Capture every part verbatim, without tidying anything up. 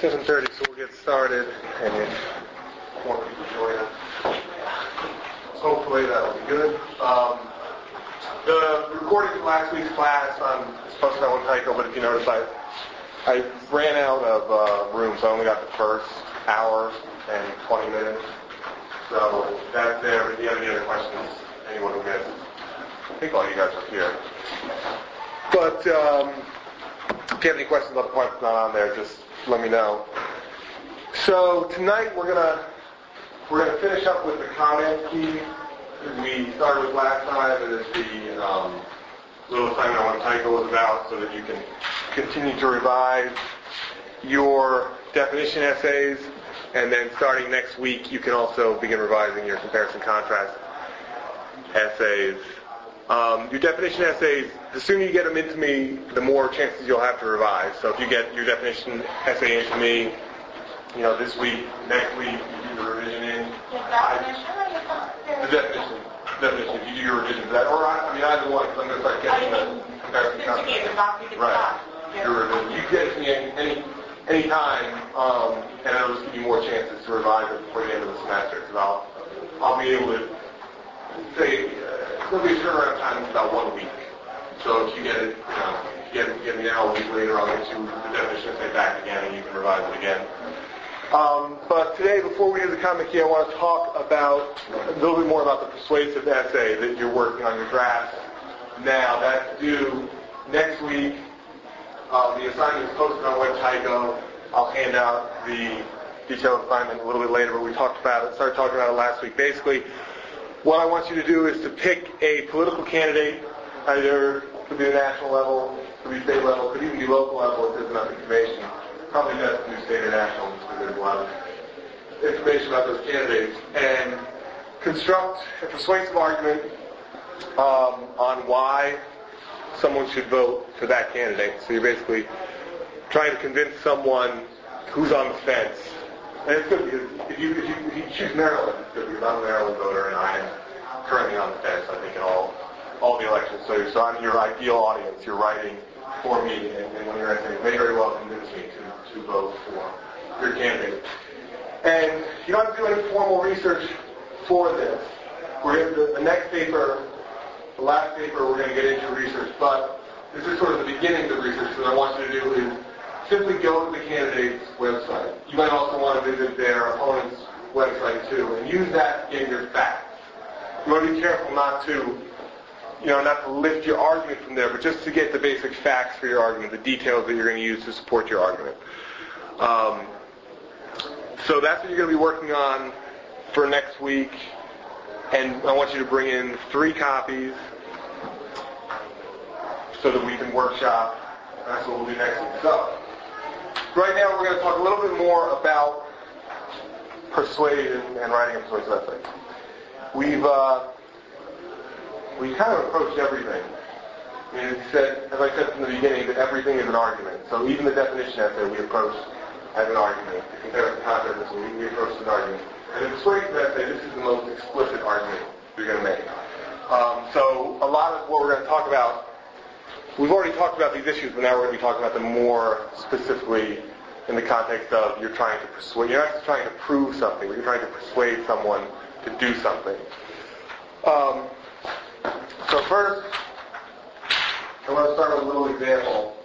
seven thirty, so we'll get started, and if more people join us, hopefully that'll be good. Um, the recording from last week's class, I'm posted on Tycho, but if you notice, I I ran out of uh, room, so I only got the first hour and twenty minutes. So that's there. If you have any other questions, anyone who missed, I think all you guys are here. But um, if you have any questions about the part that's not on there, just let me know. So tonight we're gonna we're gonna finish up with the comment key we started with last time, and it's the um, little assignment on what Tycho was about, so that you can continue to revise your definition essays, and then starting next week you can also begin revising your comparison contrast essays. Um, your definition essays, the sooner you get them into me, the more chances you'll have to revise. So if you get your definition essay into me, you know, this week, next week, you do the revision in. I, the definition, definition, if you do your revision for that, or I, I mean either one, because I'm going to start getting the comparison contrast. Right. Your revision. You can get it to me any, any, any time, um, and it'll just give you more chances to revise it before the end of the semester, because I'll, I'll be able to say, uh, there'll be a turnaround time of about one week. So if you get it, you know, if you get it, get me now a week later, I'll get you the definition essay back again, and you can revise it again. Um, but today, before we do the comment key, I want to talk about a little bit more about the persuasive essay that you're working on your draft now. That's due next week. Uh, the assignment is posted on WebTycho. I'll hand out the detailed assignment a little bit later, but we talked about it, started talking about it last week. Basically, what I want you to do is to pick a political candidate, either could be the national level, could be state level, could even be local level if there's enough information. Probably best to do state or national because there's a lot of information about those candidates. And construct a persuasive argument um, on why someone should vote for that candidate. So you're basically trying to convince someone who's on the fence. And it's good because if you, if you, if you choose Maryland, it's good because I'm a Maryland voter and I am currently on the fence, I think, in all all the elections. So, so I'm your ideal audience. You're writing for me, and, and when you're essay, may very well convince me to, to vote for your candidate. And you don't have to do any formal research for this. We're in the, the next paper, the last paper, we're going to get into research, but this is sort of the beginning of the research. What I want you to do is simply go to the candidate's website. You might also want to visit their opponent's website too, and use that to get your facts. You want to be careful not to, you know, not to lift your argument from there, but just to get the basic facts for your argument, the details that you're going to use to support your argument. Um, so that's what you're going to be working on for next week, and I want you to bring in three copies so that we can workshop. That's what we'll do next week. So, right now we're going to talk a little bit more about persuasion and writing a persuasive essay. We've uh, we kind of approached everything. I mean, it's said, as I said from the beginning, that everything is an argument. So even the definition essay we approached as an argument. The comparison contrast, we, we approached as an argument. And in the persuasive essay, this is the most explicit argument you're going to make. Um, so a lot of what we're going to talk about, we've already talked about these issues, but now we're going to be talking about them more specifically in the context of you're trying to persuade. You're not just trying to prove something, but you're trying to persuade someone to do something. Um, so first, I want to start with a little example.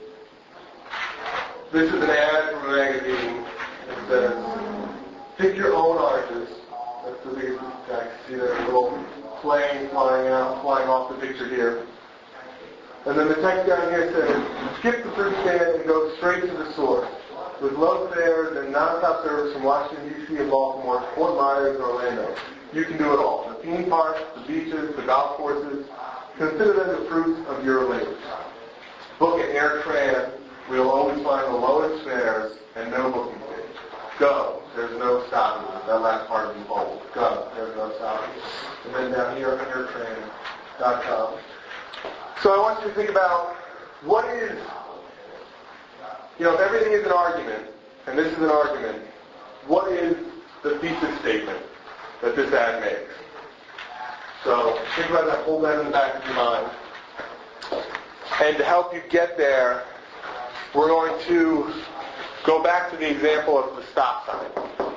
This is an ad from a magazine that says, pick your own artist. That's the biggest text. See that little plane flying out, flying off the picture here. And then the text down here says, skip the fruit stand and go straight to the source. With low fares and non-stop service from Washington, D C and Baltimore to Fort Myers and Orlando. You can do it all. The theme parks, the beaches, the golf courses. Consider them the fruits of your labor. Book at AirTran. We'll always find the lowest fares and no booking fee. Go. There's no stopping. That last part is bold. Go. There's no stopping. And then down here on airtran dot com. So I want you to think about what is, you know, if everything is an argument, and this is an argument, what is the thesis statement that this ad makes? So think about that, hold that in the back of your mind. And to help you get there, we're going to go back to the example of the stop sign.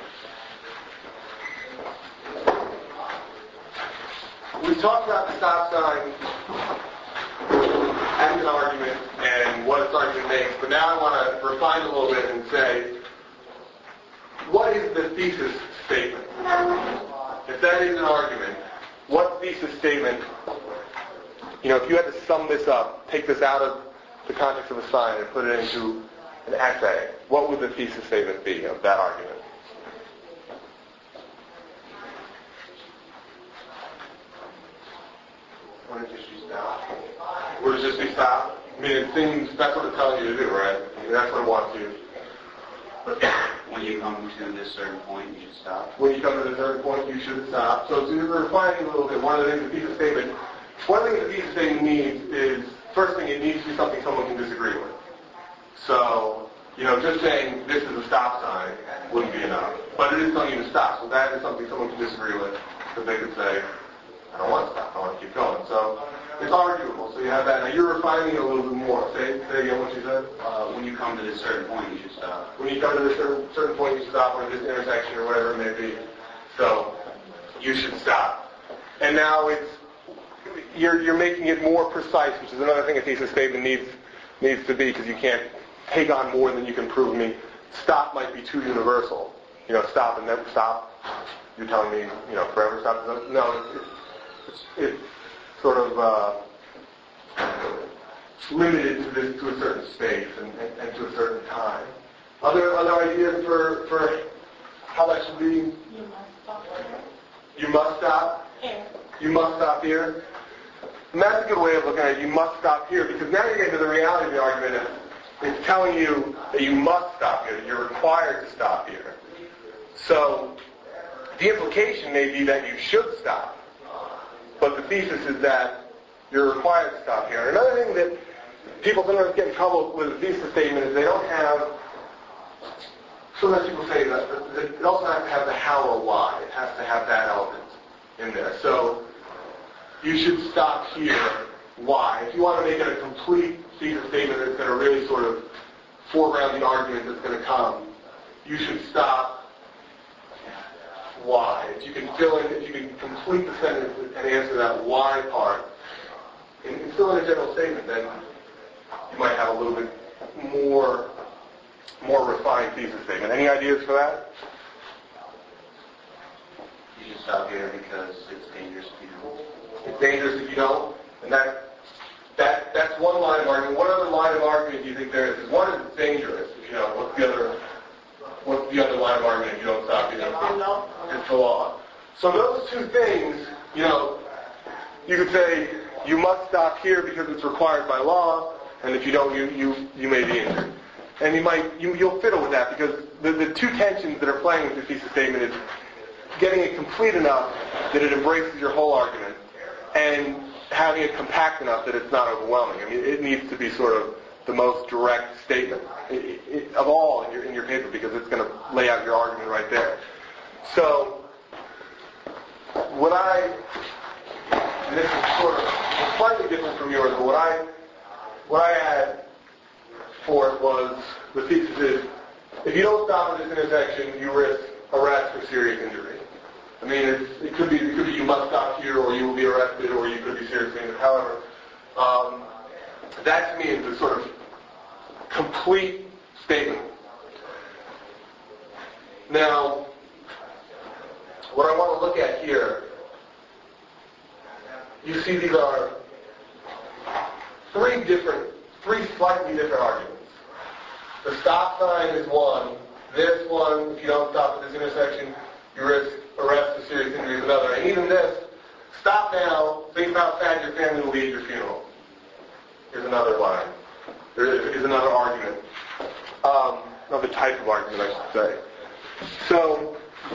We talked about the stop sign as an argument and what its argument makes, but now I want to refine it a little bit and say, what is the thesis statement? If that is an argument, what thesis statement, you know, if you had to sum this up, take this out of the context of a sign and put it into an essay, what would the thesis statement be of that argument? Would it just be stop? Would it just be stop? I mean, it seems, that's what it's telling you to do, right? I mean, that's what it wants you. When you come to this certain point, you should stop. When you come to this certain point, you should stop. So to refine a little bit, one of the things the thesis statement, one of the things the thesis statement needs is, first thing, it needs to be something someone can disagree with. So, you know, just saying this is a stop sign wouldn't be enough. But it is telling you to stop. So that is something someone can disagree with. Because they could say, I don't want to stop. I want to keep going. So it's arguable. So you have that. Now you're refining it a little bit more. Say, say again what you said. Uh, when you come to this certain point, you should stop. When you come to this certain, certain point, you should stop, or this intersection, or whatever it may be. So you should stop. And now it's you're you're making it more precise, which is another thing a thesis statement needs needs to be, because you can't take on more than you can prove. I mean, stop might be too universal. You know, stop and never stop. You're telling me, you know, forever stop. No, it's, it's, it's sort of uh, limited to this to a certain space and, and, and to a certain time. Other other ideas for for how that should be? You must stop here. You must stop. Here. You must stop here. And that's a good way of looking at it. You must stop here, because now you're getting to the reality of the argument. It's telling you that you must stop here, that you're required to stop here. So the implication may be that you should stop, but the thesis is that you're required to stop here. And another thing that people sometimes get in trouble with a thesis statement is they don't have, sometimes people say that it also has to have the how or why. It has to have that element in there. So you should stop here. Why? If you want to make it a complete thesis statement that's going to really sort of foreground the argument that's going to come, you should stop. Why? If you can fill in, if you can complete the sentence and answer that why part, and, and fill in a general statement, then you might have a little bit more, more refined thesis statement. Any ideas for that? You should stop here because it's dangerous if you don't. It's dangerous if you don't, and that that that's one line of argument. What other line of argument do you think there is? Because one is it's dangerous if you don't. What's the other? What's the other line of argument if you don't stop? You know, it's the law. So those two things, you know, you could say you must stop here because it's required by law, and if you don't, you you you may be injured. And you might you you'll fiddle with that, because the the two tensions that are playing with your thesis statement is getting it complete enough that it embraces your whole argument, and having it compact enough that it's not overwhelming. I mean, it needs to be sort of the most direct statement it, it, of all in your in your paper, because it's going to lay out your argument right there. So, what I, and this is sort of slightly different from yours, but what I what I had for it was, the thesis is, if you don't stop at this intersection, you risk arrest or serious injury. I mean, it's, it could be it could be you must stop here, or you will be arrested, or you could be seriously injured. However, um, that to me is the sort of complete statement. Now, what I want to look at here, you see these are three different, three slightly different arguments. The stop sign is one. This one, if you don't stop at this intersection, you risk arrest or serious injury is another. And even this, stop now, think about how sad your family will be at your funeral. Here's another line. There is another argument. Um, another type of argument, I should say. So,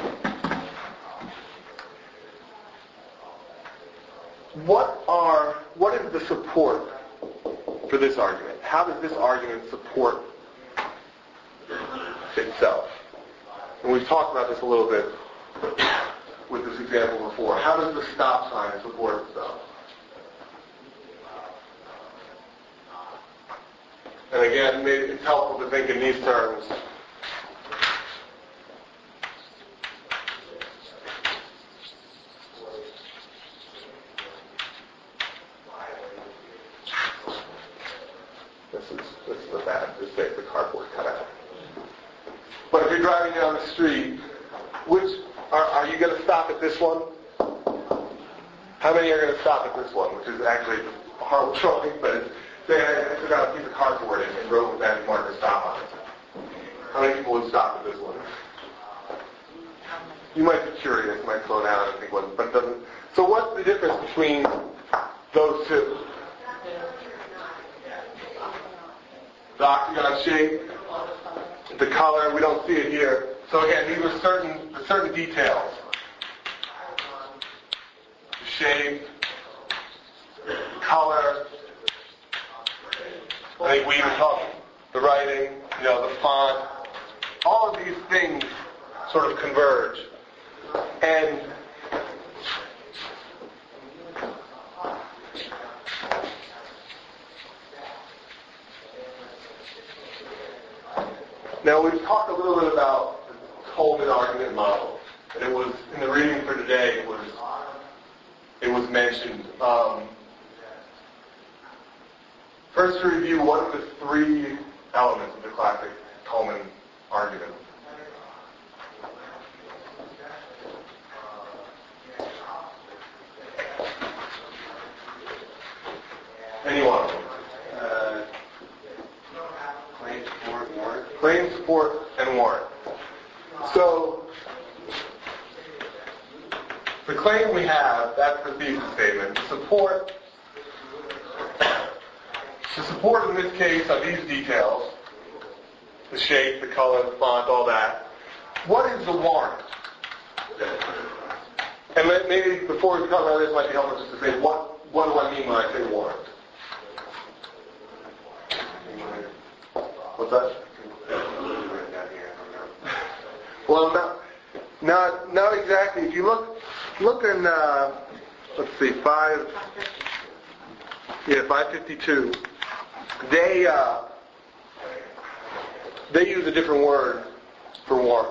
what are, what is the support for this argument? How does this argument support itself? And we've talked about this a little bit with this example before. How does the stop sign support itself? And again, maybe it's helpful to think in these terms. is, this is the bad, this is the cardboard cutout. But if you're driving down the street, which, are, are you going to stop at this one? How many are going to stop at this one, which is actually a horrible drawing, but it's, say I took out a piece of cardboard and, and wrote with magic marker stop on it. How many people would stop at this one? You might be curious, might slow down and think, well, but it doesn't. So what's the difference between those two? The octagon shape, the color, we don't see it here. So again, these are certain, certain details. The shape, color, I think we even talked, the writing, you know, the font. All of these things sort of converge. And now we've talked a little bit about the Tolman argument model, and it was in the reading for today. It was it was mentioned. Um, first, to review what are the three elements of the classic Tolman argument. Anyone? Uh, claim, support, warrant. Claim, support, and warrant. So, the claim we have, that's the thesis statement. The support, the support in this case are these details, the shape, the color, the font, all that. What is the warrant? And maybe before we talk about this, it might be helpful just to say, what, what do I mean when I say warrant? What's that? Well, not, not, not exactly. If you look, look in, uh, let's see, five, yeah, five fifty-two. They, uh, they use a different word for warrant.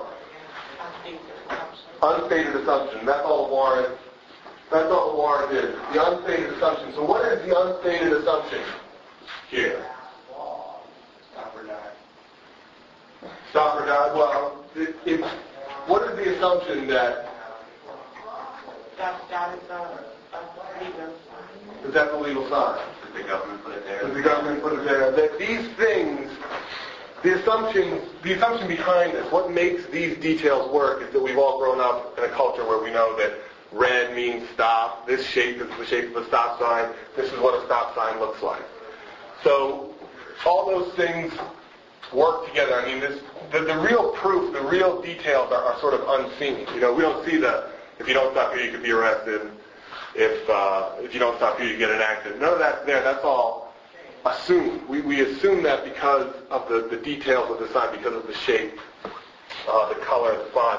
Unstated assumption. That's all the warrant. That's all the warrant is. The unstated assumption. So, what is the unstated assumption here? Stop or die. Stop or die? Well, it, it, what is the assumption that... That, that is a, a legal Is that the legal sign? Did the government put it there? Did the government put it there? That these things, the assumption, the assumption behind this, what makes these details work is that we've all grown up in a culture where we know that red means stop, this shape is the shape of a stop sign, this is what a stop sign looks like. So, all those things work together. I mean, this, the, the real proof, the real details are, are sort of unseen. You know, we don't see the, if you don't stop here, you could be arrested. If uh, if you don't stop here, you get an accident. None of that's there. That's all assumed. We, we assume that because of the, the details of the sign, because of the shape, uh, the color, the font.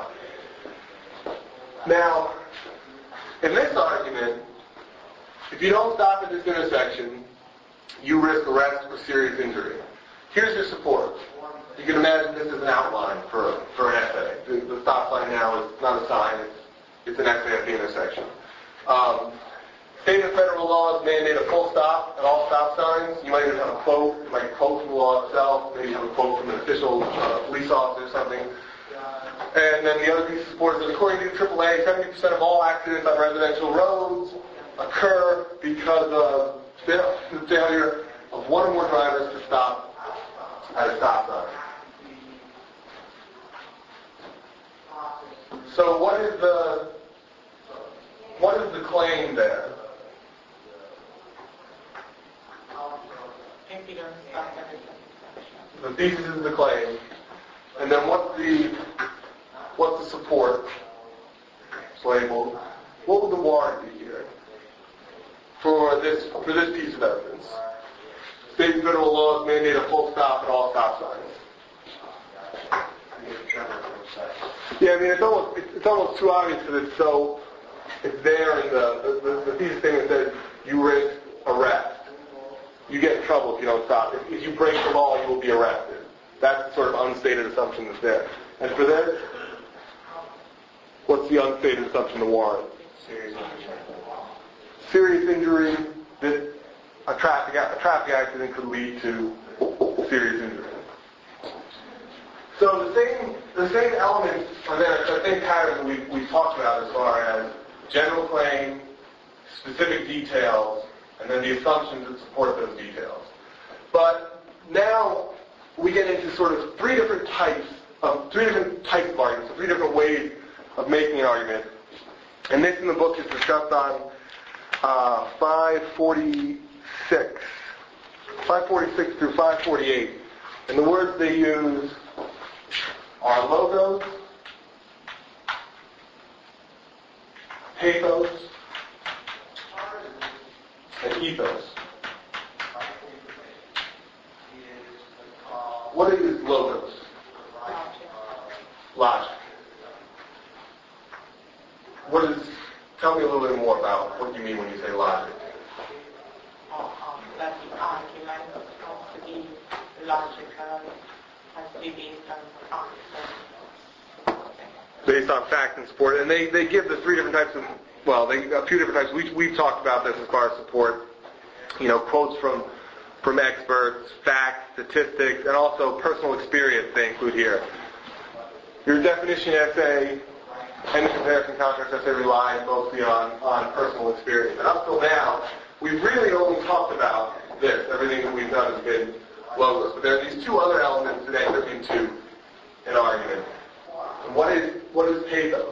Now, in this argument, if you don't stop at this intersection, you risk arrest or serious injury. Here's your support. You can imagine this is an outline for, for an essay. The, the stop sign now is not a sign, it's, it's an essay at the intersection. Um, state and federal laws mandate a full stop at all stop signs. You might even have a quote, you might quote from the law itself, maybe you have a quote from an official uh, police officer or something. And then the other piece of support is that according to triple A, seventy percent of all accidents on residential roads occur because of the failure of one or more drivers to stop at a stop sign. So what is the what is the claim there? if you don't stop at the intersection. The thesis is the claim, and then what's the what's the support? It's labeled. What would the warrant be here for this for this piece of evidence? State and federal laws mandate a full stop at all stop signs. Yeah, I mean it's almost it's almost too obvious because it's so it's there in the the, the, the thesis statement says you risk arrest. You get in trouble if you don't stop. If, if you break the law, you will be arrested. That's the sort of unstated assumption that's there. And for this, what's the unstated assumption to warrant? Serious injury. Serious injury that a traffic a traffic accident could lead to serious injury. So the same the same elements are there, the same pattern that we've, we've talked about as far as general claim, specific details, and then the assumptions that support those details. But now we get into sort of three different types of three different types of arguments, three different ways of making an argument. And this in the book is discussed on uh, five forty-six, five forty-six through five forty-eight. And the words they use are logos, pathos, and ethos. What is logos? Logic. What is? Tell me a little bit more about what you mean when you say logic. Um, that the argument has to be logical, has to be based on facts. Based on fact and support, and they, they give the three different types of, well, they a few different types. We we've talked about this as far as support. You know, quotes from from experts, facts, statistics, and also personal experience they include here. Your definition essay and the comparison contrast essay rely mostly on, on personal experience. And up till now, we've really only talked about this. Everything that we've done has been logos. But there are these two other elements that enter into an argument. And what is what is pathos?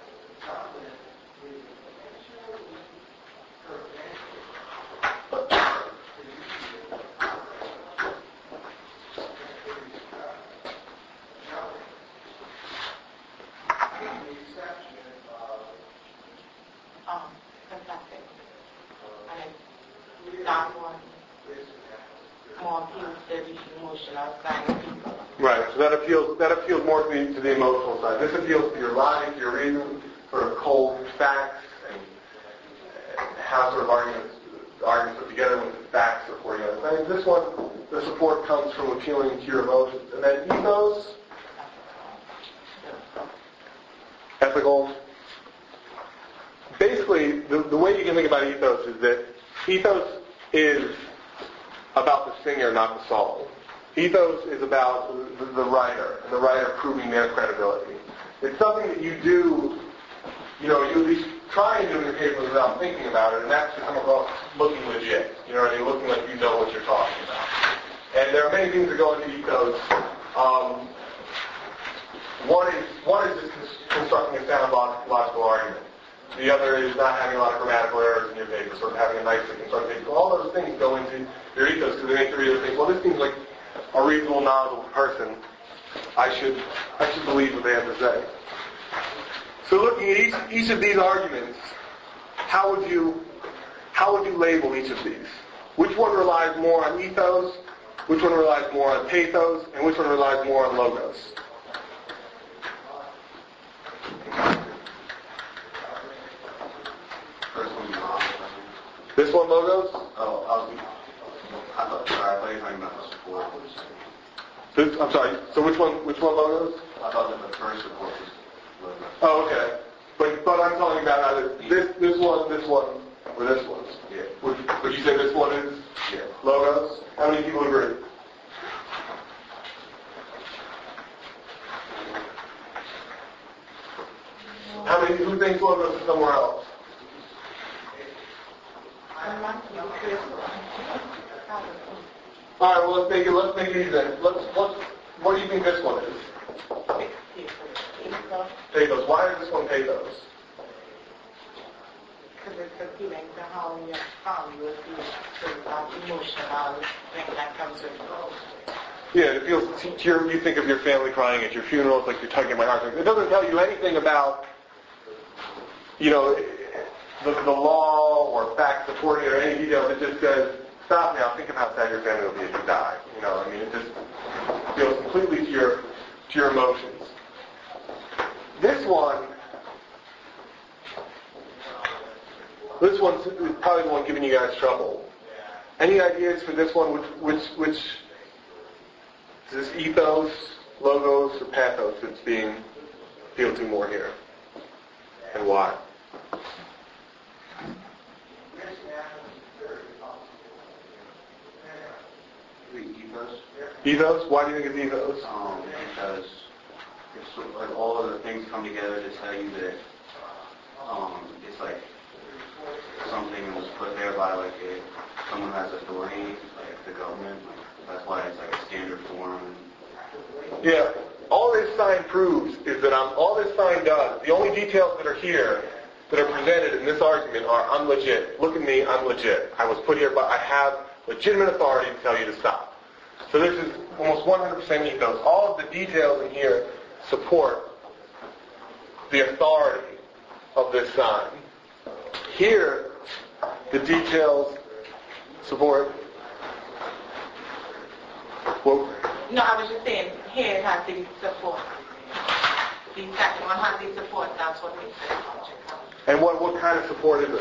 Right, so that appeals that appeals more to the, to the emotional side. This appeals to your logic, your reason, sort of cold facts, and, and how sort of arguments arguments put together with the facts supporting other things. This one, the support comes from appealing to your emotions. And then ethos, ethical. Basically, the, the way you can think about ethos is that ethos is about the singer, not the song. Ethos is about the, the writer, and the writer proving their credibility. It's something that you do, you know, you at least try and do in your paper without thinking about it, and that's to come across looking legit. You know what I mean? Looking like you know what you're talking about. And there are many things that go into ethos. Um, one is one is just constructing a sound logical argument. The other is not having a lot of grammatical errors in your paper, sort of having a nicely constructed paper. All those things go into your ethos because they make the reader think, well, this seems like a reasonable, knowledgeable person. I should I should believe what they have to say. So looking at each each of these arguments, how would you how would you label each of these? Which one relies more on ethos? Which one relies more on pathos? And which one relies more on logos? This one logos? Oh, I'll be, I thought, sorry, I thought you were talking about the support. This, I'm sorry. So which one? Which one logos? I thought that the first support was logos. Oh, okay. But but I'm talking about either this this one, this one, or this one. Yeah. Would would you say this one is Yeah. logos? How many people agree? How many who thinks logos is somewhere else? All right. Well, let's make it. Let's make it easy then. Let's. Let's. What do you think this one is? Pathos. Why is this one pathos? Because it's appealing to how you how you feel, so that emotional thing that comes with it. Yeah, it feels to your, you think of your family crying at your funeral. It's like you're tugging at my heart. It doesn't tell you anything about, you know, the, the law or facts supporting it or any details. It just says, stop now, think of how sad your family will be if you die. You know, I mean, it just feels completely to your to your emotions. This one, this one's probably the one giving you guys trouble. Any ideas for this one? Which which which is this ethos, logos, or pathos that's being appealed to more here, and why? The ethos. Ethos? Why do you think it's ethos? Um, because it's sort of like all of the things come together to tell you that um, it's like something was put there by like a, someone who has authority, like the government. Like, that's why it's like a standard form. Yeah. All this sign proves is that I'm, all this sign does, the only details that are here that are presented in this argument are I'm legit. Look at me, I'm legit. I was put here, but I have legitimate authority to tell you to stop. So this is almost one hundred percent ethos. All of the details in here support the authority of this sign. Here, the details support. Well, No, I was just saying, here it has the support. The second one has the support, that's what makes it logical. and what, what kind of support is it?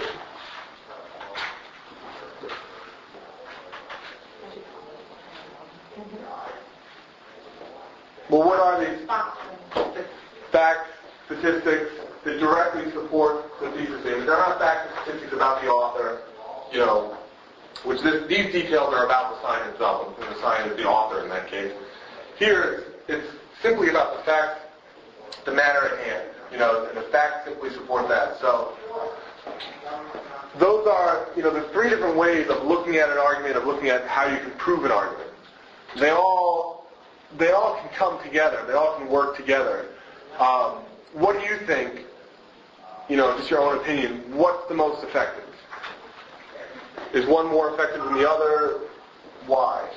Well, what are these facts, statistics that directly support the thesis statement? They're not facts and statistics about the author, you know, which this, these details are about the sign itself, and the sign is the author in that case. Here, it's simply about the facts, the matter at hand, you know, and the facts simply support that. So, those are, you know, there's three different ways of looking at an argument, of looking at how you can prove an argument. They all, they all can come together. They all can work together. Um, what do you think, you know, just your own opinion, what's the most effective? Is one more effective than the other? Why?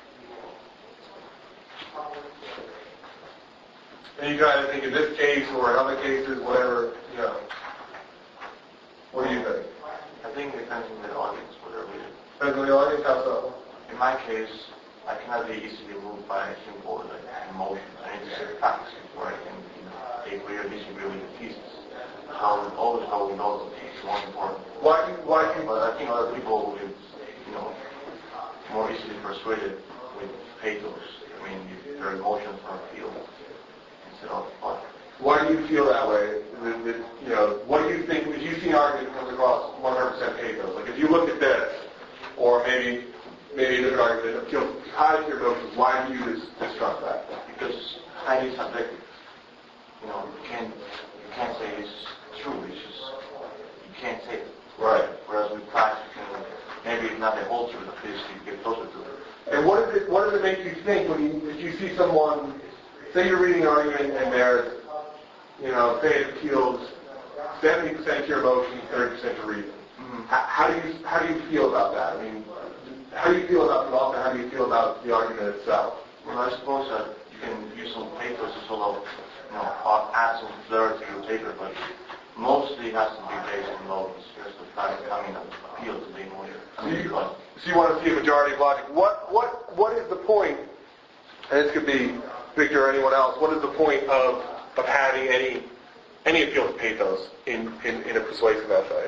And you guys think in this case or in other cases, whatever, you know. What do you think? I think it depends on the audience, what they're reading. Depends on the audience, how so? In my case, I cannot be easily moved by simple like, emotions. I need to set facts before I can you know, agree or disagree with the thesis. So I would always go with those things. It's most important. Why do you, why do you, But I think other people will be, you know, more easily persuaded with pathos. I mean, their emotions are feel instead of thought. why do you feel that way? That, that, you know, what do you think, if you see an argument that comes across one hundred percent pathos, like if you look at this, or maybe maybe a different argument that feels high to your emotions, why do you dis- distrust that? Because highly subjective. You know, you can't you can't say it's true. It's just you can't say it. Right. Whereas with facts, you can maybe not the whole truth, at least you get closer to it. And what does it what does it make you think when you if you see someone, say you're reading an argument and there's, you know, say it appeals seventy percent to your emotions, thirty percent to reason. Mm-hmm. How, how do you how do you feel about that? I mean, how do you feel about the author? How do you feel about the argument itself? Well, I suppose that you can use some papers to sort of, you know, add some flair to your paper, but mostly it has to be based on logic. Just the fact coming to appeal to the emotion. So you, so you want to see a majority of logic. What what what is the point? And this could be Victor or anyone else. What is the point of of having any any appeal to pathos in, in, in a persuasive essay?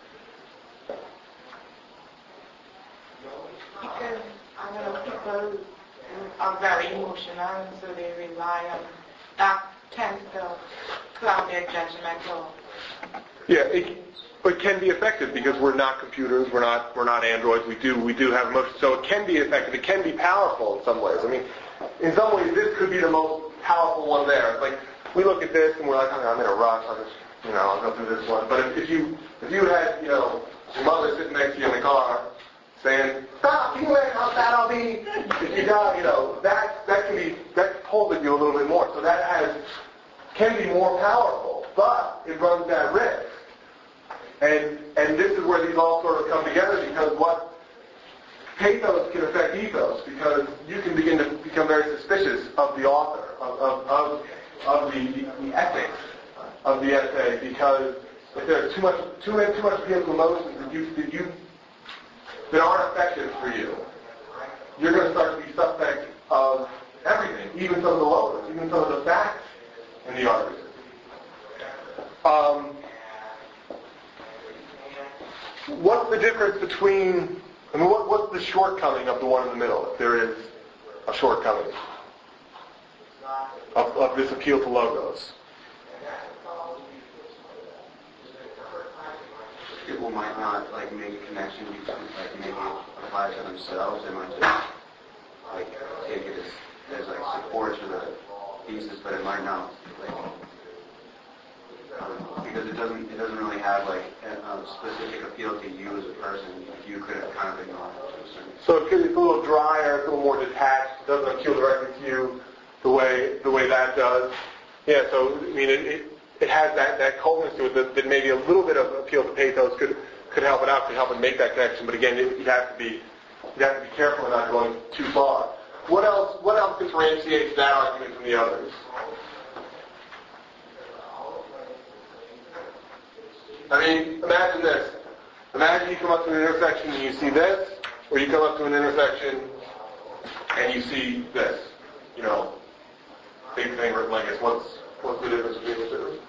Because, I don't know, people are very emotional, and so they rely on that tends to cloud their judgment. Or Yeah, it, it can be effective because we're not computers, we're not we're not androids. We do we do have emotions, so it can be effective. It can be powerful in some ways. I mean, in some ways, this could be the most powerful one there. It's like we look at this and we're like, oh, I'm in a rush. I'll just you know I'll go through this one. But if, if you if you had you know your mother sitting next to you in the car saying, stop, can you imagine how sad I'll be if you die? You know that that can be that pulls at you a little bit more. So that has can be more powerful, but it runs that risk. And and this is where these all sort of come together because what pathos can affect ethos because you can begin to become very suspicious of the author, of of, of, of the, the ethics of the essay because if there's too much too much too much vehicle emotions that you that you that aren't effective for you, you're going to start to be suspect of everything, even some of the logos, even some of the facts in the argument. Um, what's the difference between, I mean, what, what's the shortcoming of the one in the middle, if there is a shortcoming of, of this appeal to logos? People might not like make a connection between like maybe apply to themselves. They might just like take it as, as like support to the thesis, but it might not, like, um, because it doesn't it doesn't really have like a, a specific appeal to you as a person. You could kind of ignore it to a certain extent. So it's a little drier, it's a little more detached, it doesn't appeal directly to you the way the way that does. Yeah, so I mean it it, it has that, that coldness to it that, that maybe a little bit of appeal to pathos could could help it out, could help it make that connection. But again, you have to be you have to be careful in not going too far. What else what else differentiates that argument from the others? I mean, imagine this. Imagine you come up to an intersection and you see this, or you come up to an intersection and you see this. You know, big thing written like this. What's what's the difference between the two?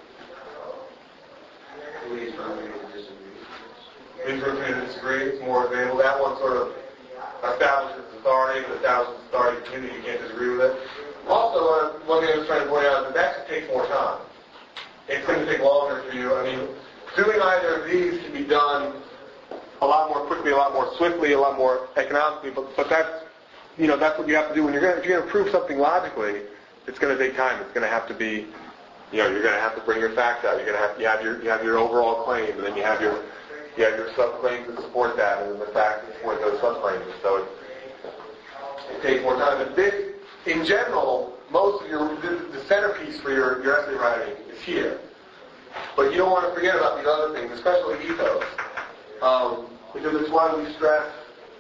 Please don't agree to disagree. Please don't agree to disagree. It's more available. That one sort of establishes authority, but establishes authority community. You can't disagree with it. Also, uh, one thing I was trying to point out is that that actually takes more time. It's going to take longer for you. I mean, doing either of these can be done a lot more quickly, a lot more swiftly, a lot more economically, but, but that's, you know, that's what you have to do when you're going to, if you're going to prove something logically, it's going to take time. It's going to have to be, you know, you're going to have to bring your facts out. You're going to have, you have your, you have your overall claim, and then you have your, you have your subclaims that support that, and then the facts that support those subclaims. So it, it takes more time. But this, in general, most of your, the, the centerpiece for your, your essay writing is here. But you don't want to forget about these other things, especially ethos. Um, because it's why we stress,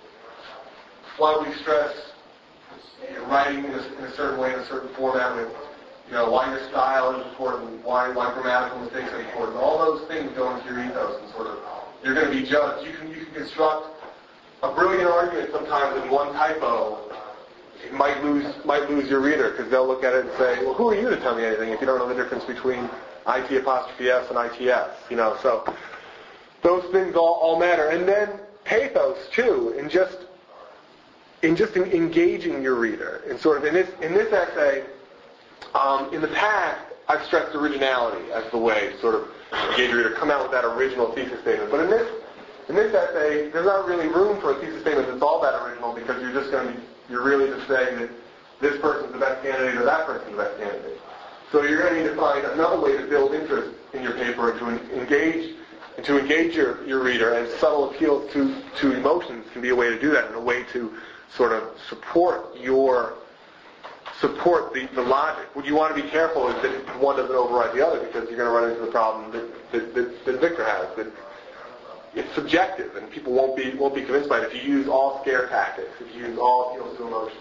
why we stress you know, writing in a, in a certain way, in a certain format, with, you know, why your style is important, why, why grammatical mistakes are important. All those things go into your ethos, and sort of, you're going to be judged. You can, you can construct a brilliant argument sometimes in one typo. It might lose, might lose your reader, because they'll look at it and say, well, who are you to tell me anything if you don't know the difference between I T apostrophe S and I T S, you know, so those things all, all matter. And then pathos too, in just in just in engaging your reader. And sort of in this in this essay, um, in the past, I've stressed originality as the way to sort of engage your reader, come out with that original thesis statement. But in this in this essay, there's not really room for a thesis statement that's all that original, because you're just going to be, you're really just saying that this person's the best candidate or that person's the best candidate. So you're going to need to find another way to build interest in your paper and to engage and to engage your, your reader. And subtle appeals to, to emotions can be a way to do that, and a way to sort of support your support the, the logic. What you want to be careful is that one doesn't override the other, because you're going to run into the problem that, that, that, that Victor has. That it's subjective, and people won't be won't be convinced by it if you use all scare tactics, if you use all appeals to emotion.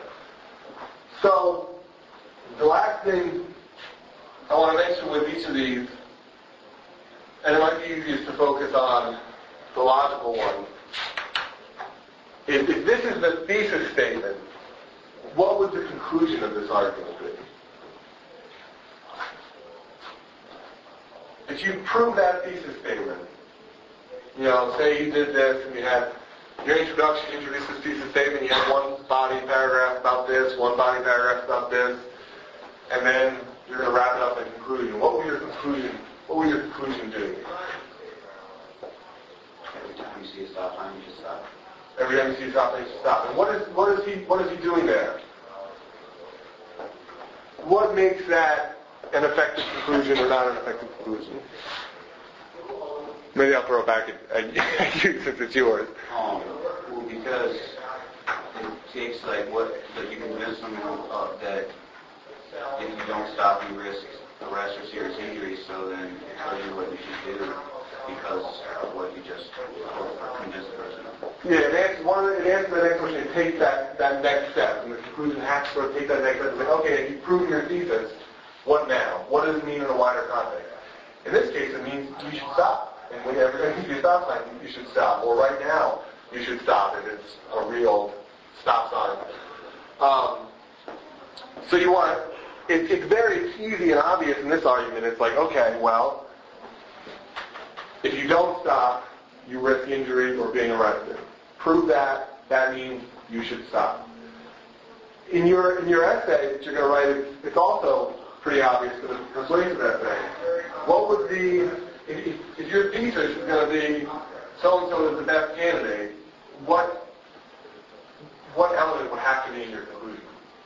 So the last thing I want to mention with each of these, and it might be easiest to focus on the logical one, is if this is the thesis statement, what would the conclusion of this argument be? If you prove that thesis statement, you know, say you did this and you had your introduction, you introduced this thesis statement, you had one body paragraph about this, one body paragraph about this, and then you're going to wrap it up in conclusion. What will your conclusion? What will your conclusion do? Every time you see a stop sign, you should stop. Every time you see a stop sign, you should stop. And what is what is he what is he doing there? What makes that an effective conclusion or not an effective conclusion? Maybe I'll throw it back at, at you since it's yours. Um, well, because it takes like what like you convince someone uh, that if you don't stop, you risk arrest or serious injury. So then it tells you what you should do because of what you just convinced the person of. Yeah, it answers one. It answers the next question. It takes that that next step, and the conclusion has to sort of take that next step and say, okay, if you've proven your thesis, what now? What does it mean in a wider context? In this case, it means you should stop. And whenever you see a stop sign, you should stop. Or right now, you should stop if it's a real stop sign. Um, so you want to, it, it's very easy and obvious in this argument. It's like, okay, well, if you don't stop, you risk injury or being arrested. Prove that. That means you should stop. In your in your essay that you're going to write, it's, it's also pretty obvious for the persuasive essay. What would the If, if your thesis is going to be so-and-so is the best candidate, what what element would have to be in your conclusion?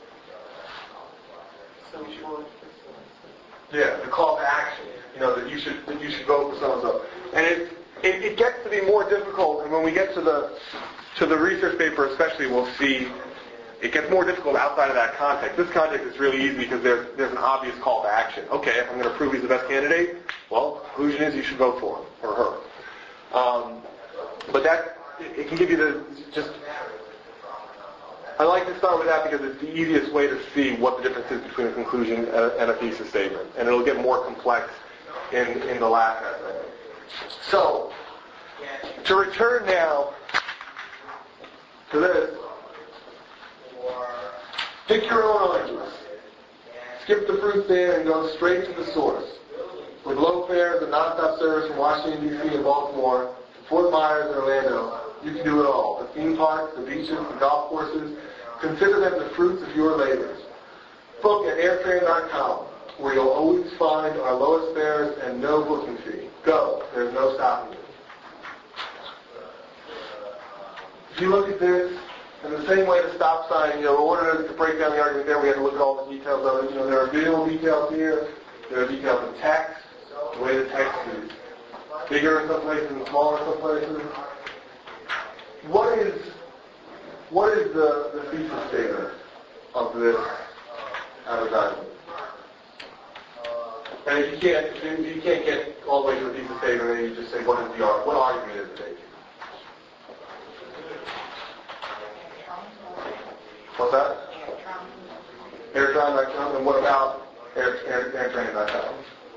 So for Yeah, the call to action. You know, that you should that you should vote for so-and-so. And it, it it gets to be more difficult, and when we get to the to the research paper especially, we'll see it gets more difficult outside of that context. This context is really easy because there's there's an obvious call to action. Okay, if I'm going to prove he's the best candidate, well, the conclusion is you should vote for him or her. Um, but that it, it can give you the just. I like to start with that because it's the easiest way to see what the difference is between a conclusion and a, and a thesis statement. And it'll get more complex in, in the last essay. So, to return now to this, pick your own oranges. Skip the fruit stand and go straight to the source. With low fares and non-stop service from Washington, D C and Baltimore to Fort Myers and Orlando, you can do it all. The theme parks, the beaches, the golf courses. Consider them the fruits of your labors. Book at airtrain dot com, where you'll always find our lowest fares and no booking fee. Go. There's no stopping you. If you look at this, in the same way the stop sign, you know, in order to break down the argument there, we have to look at all the details of it. You know, there are visual details here. There are details in text. The way the text is bigger in some places and smaller in some places. What is what is the, the thesis statement of this advertisement? And if you can't if you can't get all the way to the thesis statement, then you just say what is the what argument is it making? What's that? airtron dot com. And what about air, air, airtrain dot com?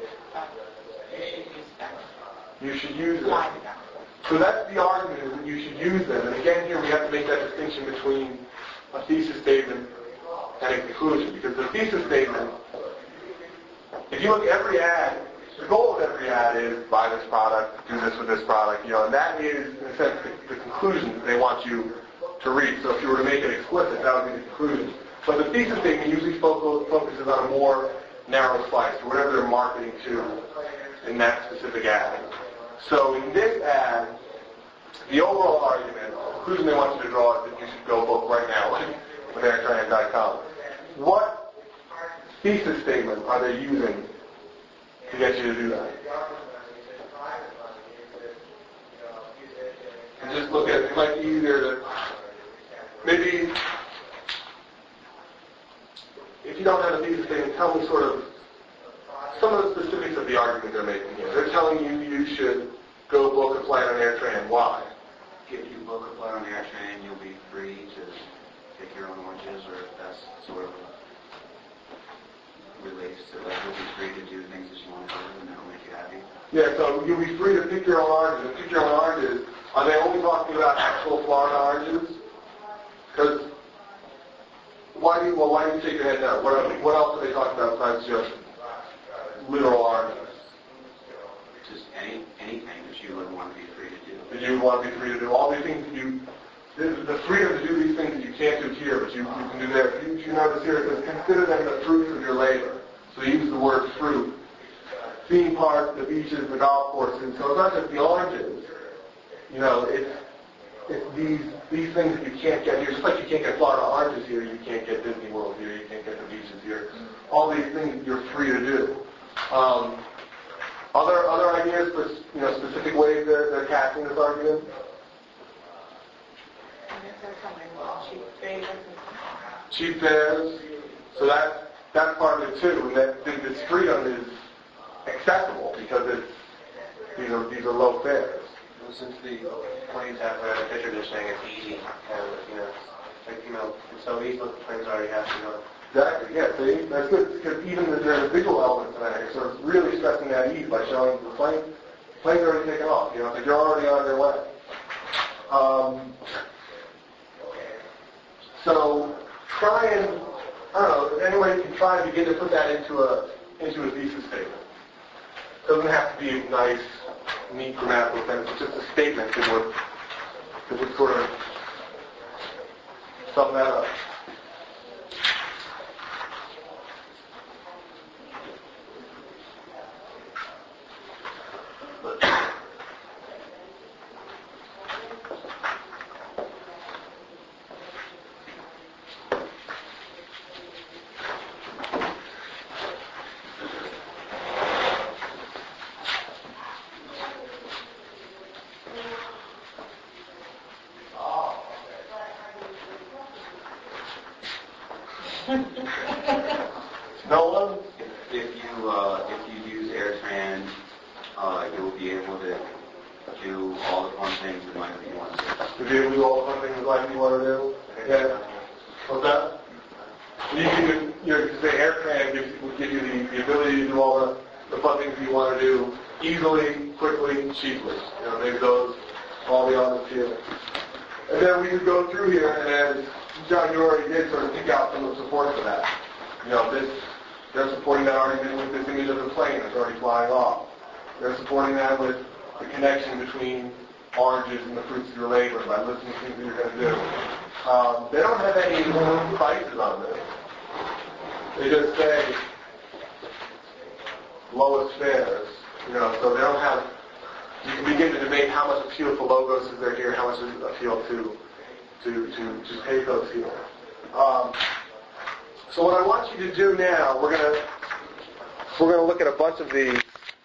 You should use it. So that's the argument, is that you should use them. And again, here we have to make that distinction between a thesis statement and a conclusion. Because the thesis statement, if you look at every ad, the goal of every ad is buy this product, do this with this product, you know, and that is, in a sense, the, the conclusion that they want you to read. So if you were to make it explicit, that would be the conclusion. But the thesis statement usually focuses on a more narrow slice, or whatever they're marketing to in that specific ad. So in this ad, the overall argument, the conclusion they want you to draw is that you should go book right now with airtrain dot com. What thesis statement are they using to get you to do that? And just look at it. It might be easier to maybe, if you don't have a thesis statement, tell me sort of some of the specifics of the argument they're making here. They're telling you you should go book a flight on AirTran. Why? If you book a flight on AirTran, you'll be free to pick your own oranges, or if that's sort of relates to, like, you'll be free to do things that you want to do and that'll make you happy. Yeah, so you'll be free to pick your own oranges. And pick your own oranges, are they only talking about actual Florida oranges? Because why do you, well, why do you shake your head no? What, are, what else are they talking about besides just literal oranges? Just any anything that you would want to be free to do. That you would want to be free to do. All these things that you, the, the freedom to do these things that you can't do here, but you, you can do there. You, you notice here it says, consider them the fruits of your labor. So they use the word fruit. Theme parks, the beaches, the golf courses. So it's not just the oranges. You know, it's, it's these these things that you can't get here. Just like you can't get Florida oranges here, you can't get Disney World here, you can't get the beaches here. All these things you're free to do. Um, other other ideas for, you know, specific ways they're, they're casting this argument? Cheap fares. So that's that's part of it too. And that this freedom is accessible because it's these are these are low fares. Well, since the planes have a picture, they're saying it's easy, and you know, like you know, it's so easy. Look, the planes already have to go. Exactly. Yeah. See, that's good because even the, there's a visual element to that here, so it's really stressing that ease by showing the plane. The plane's already taken off. You know, like you're already on your way. Um, so try and I don't know. Anyway, you can try and begin to put that into a into a thesis statement. It doesn't have to be a nice, neat grammatical sentence. It's just a statement that would that would sort of sum that up. No one? If you uh, if you use AirTran, uh, you'll be able to do all the fun things in life that you want to do. You'll be able to do all the fun things in life you want to do? Yeah. What's that? You can, you know, say AirTran gives, will give you the, the ability to do all the, the fun things you want to do easily, quickly, cheaply. You know, maybe those all be on the field. And then we could go through here, and as John, you already did sort of pick out some of the support for that. You know, this, they're supporting that argument with this image of the plane that's already flying off. They're supporting that with the connection between oranges and the fruits of your labor by listening to things that you're going to do. Um, they don't have any prices on this. They just say lowest fares. You know, so they don't have. You can begin to debate how much appeal to logos is there here, how much appeal to to to to pathos here. Um, so what I want you to do now, we're gonna we're gonna look at a bunch of these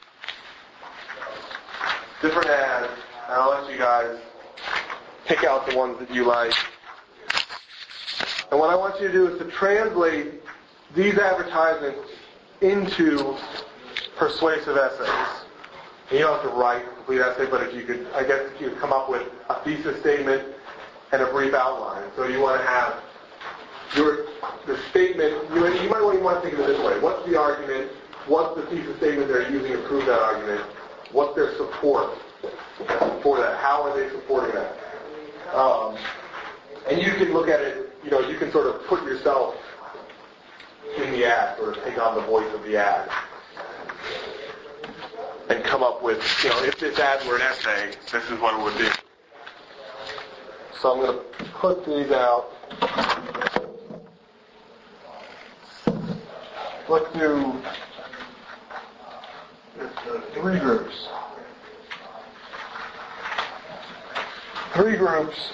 different ads, and I'll let you guys pick out the ones that you like. And what I want you to do is to translate these advertisements into persuasive essays. And you don't have to write a complete essay, but if you could, I guess you could come up with a thesis statement and a brief outline. So you want to have your the statement. You, you might even want to think of it this way: what's the argument? What's the thesis statement they're using to prove that argument? What's their support for that? How are they supporting that? Um, and you can look at it. You know, you can sort of put yourself in the ad, sort of take on the voice of the ad, and come up with, you know, if this ad were an essay, this is what it would be. So I'm going to put these out. Let's do three groups. Three groups.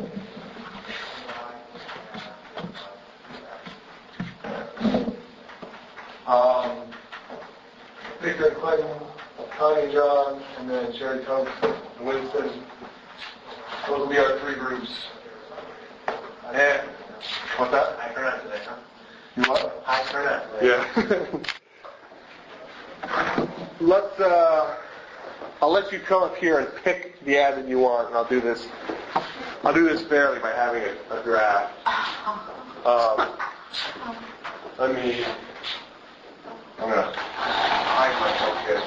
Um, Victor and Clinton, Connie and John, and then Sherry Thompson and Winston. Those will be our three groups. And what's that? I heard that today, huh? You what? I heard that today. Yeah. Let's. Uh, I'll let you come up here and pick the ad that you want, and I'll do this. I'll do this fairly by having a, a draft. Um, let me. I'm gonna hide myself here.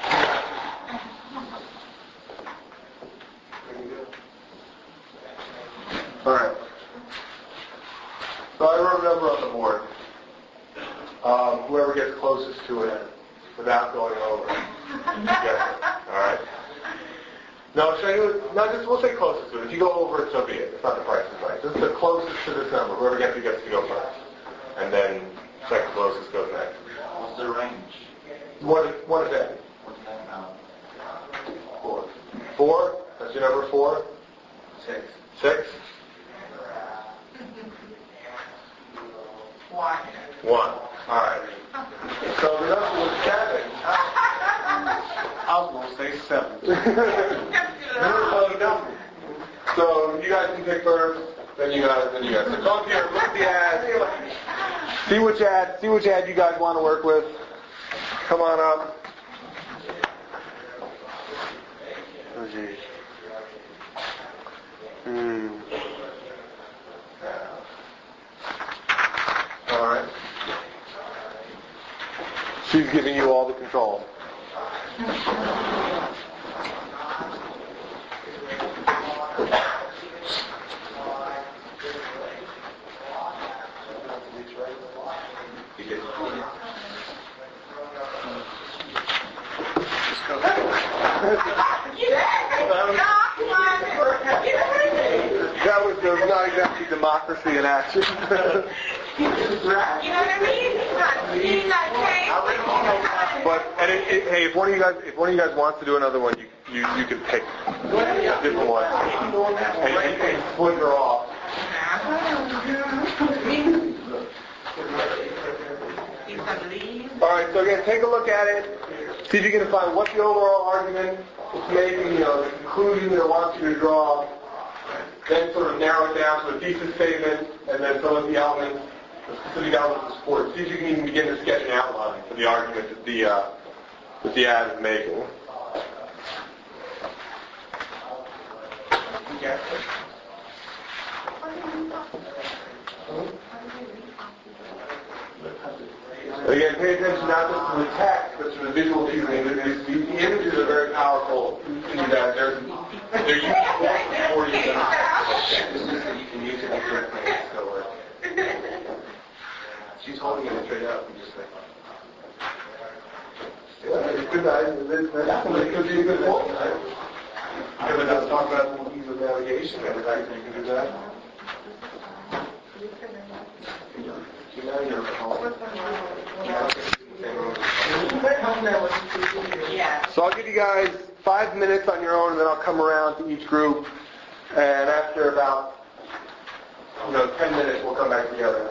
All right. So I wrote a number on the board. Um, whoever gets closest to it without going over, gets it. All right. No, should I do it? No, just we'll say closest to it. If you go over it, so be it. It's not the price is right. This is the closest to this number. Whoever gets it gets to go first, and then second closest goes next. What's the range? What is, what is that? What's that now? Four. Four? That's your number four? Six. Six? One. One. All right. So the number was seven. I was going to say seven. so, so you guys can pick first, then you guys, then you guys. So come up here, look at the ad. See which ad, see which ad you guys want to work with. Come on up. Oh, geez. Hmm. All right. She's giving you all the control. That was, that was not exactly democracy in action. You know what I mean? It's not being like, hey. But and it, it, hey, if one of you guys, if one of you guys wants to do another one, you you, you can pick a different one and, and, and split her off. All right. So again, take a look at it. See if you can find what the overall argument it's making. You know, the conclusion that it wants you to draw. Then sort of narrow it down to a thesis statement, and then some of the elements the specific elements of support. See if you can even begin to sketch an outline for the argument that the uh, that the ad is making. Okay. Again, pay attention not just to the text, but to the visual cues. The, the, the images are very powerful in that they're, they're used for you. You can use it in different ways. So, uh, she's holding it straight up and just like. Yeah, it's good. That could be a good point. I would have to talk about ease of navigation and the fact that you can do that. So I'll give you guys five minutes on your own, and then I'll come around to each group. And after about, you know, ten minutes, we'll come back together.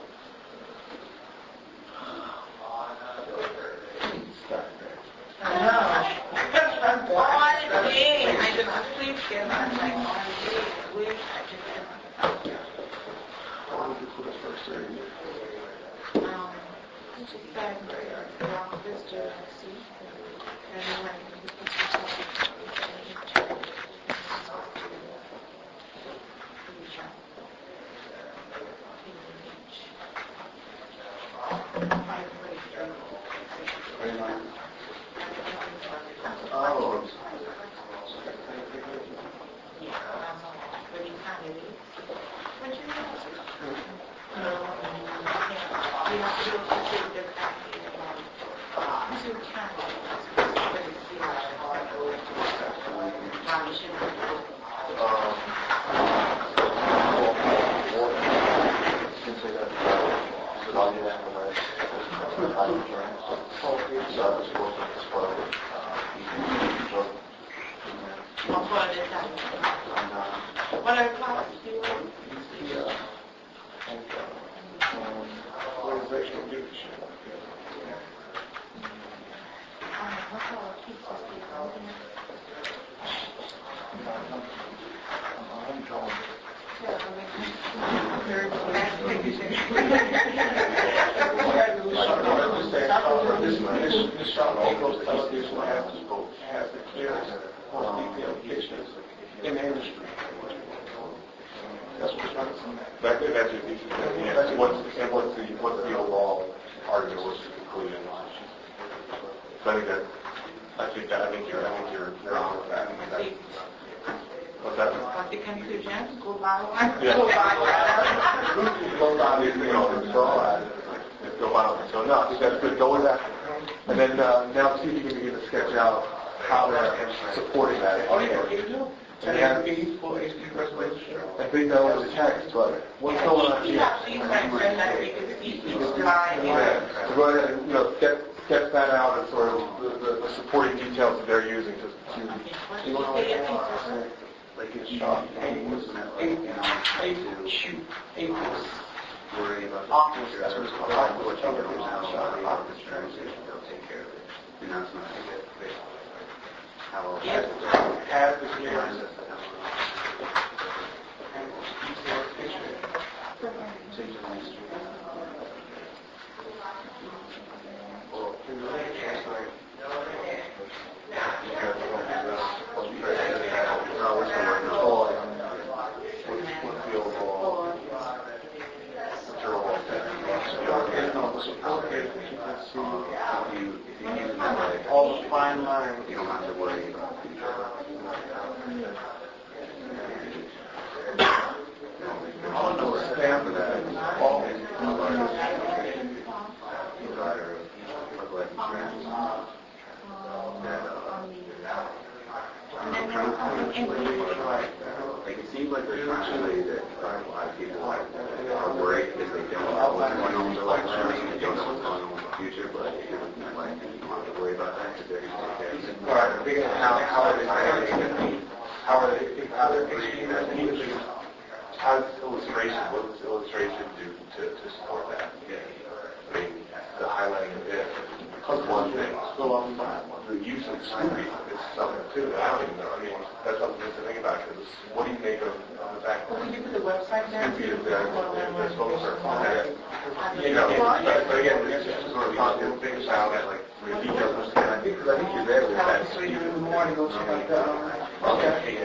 What are classes do you want? Organizational leadership. This shop goes television has has the clearest, most detailed pictures in the industry. That's what's right. That, that's your thesis. Yeah. That's what's, and what's the what's the overall argument? What's the conclusion? So I think that I think that I think you're I think you're you're on with that. that what's that? What's the conclusion? Go by one. Yeah. Go by one. Go by these, you know, control that. Go by. So no, I think that's good. Go with that. And then uh, now see if you can begin to sketch out how they're supporting that. Oh yeah, you do. And have fees for H P preservation. I think that was the text, but what's going on here? Yeah, so go ahead and, you know, sketch, sketch that out and sort of the, the, the supporting details that they're using to, to you want to like it's shot, eight was eight, eight, shoot, eight was worry about the future. That's what it's called. What you do now, about this transition, they'll take care of it. And that's not to get fixed. How have the clearance. All the fine lines. You don't have to worry about the future. All the stamp of that is all like it seems like they're trying to say that a lot of people are worried because they don't know what's going on with their life insurance and they don't know what's going on with the future, but if you're looking at life, you don't have to worry about that because they're going to take care of it. All right, big, how, how are they how are they how are they fixing that? How does illustration, what does illustration do to, to support that? Yeah. I mean, the highlighting of it, because one thing, the use of Snoopy is something too. I don't even know. I mean, that's something to think about because what do you make of, of the fact that Will you put the website there? Snoopy is there, there's folks are on that. you know, but but again, it's just sort of positive things about it, like, the details, and I think, I think you're there with that. In the morning or something like that. Okay.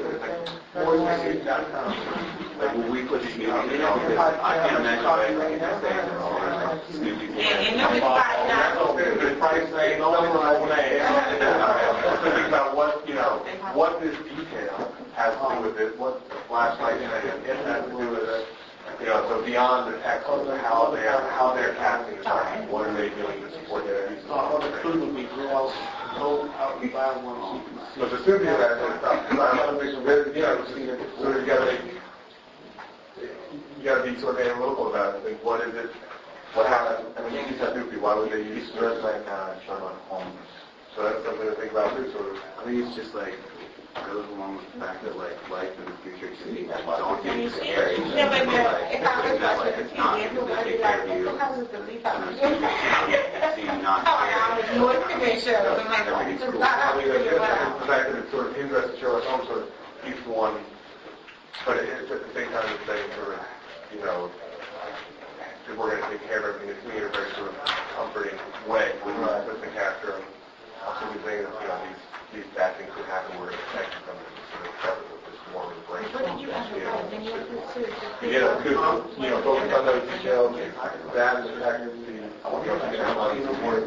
Like when we put these meetings in office, I can't imagine like next day and all these new people. And you know, it's The price thing, no one will name. Think about what, you know, what this detail has to do with it, what the flashlight thing has to do with it. You know, so beyond the text of how they're, how they're casting the time, what are they doing to support their needs? All the food will be go out, go out and buy one. But the studio has this stuff, because I want to make sure, you know, so you gotta make, you gotta be sort of analytical about it. Like, what is it, what happened, I mean, you just have people, why would they use the website now and show on homes? So that's something to think about too, sort of. I think it's just like, goes along with the fact that like life in the future can be daunting, scary, but like, it's not like it's not people that take care of you, and there's people that seem not scary. more information. I'm like, Everything's it's cool. not I mean, out the there. Wow. fact that it's sort of interesting to show us home sort of keeps one, but it's at the same time it's saying sort of, you know, that we're going to take care of everything that's in a very sort of comforting way with, with the capture. Also, we think that, you know, these, these bad things could happen where it's affecting them to sort of cover with this warm embrace. What did you advertise? And you have to sue. You know, good, you know, focus on those details, that is accuracy, I want to get a lot of support.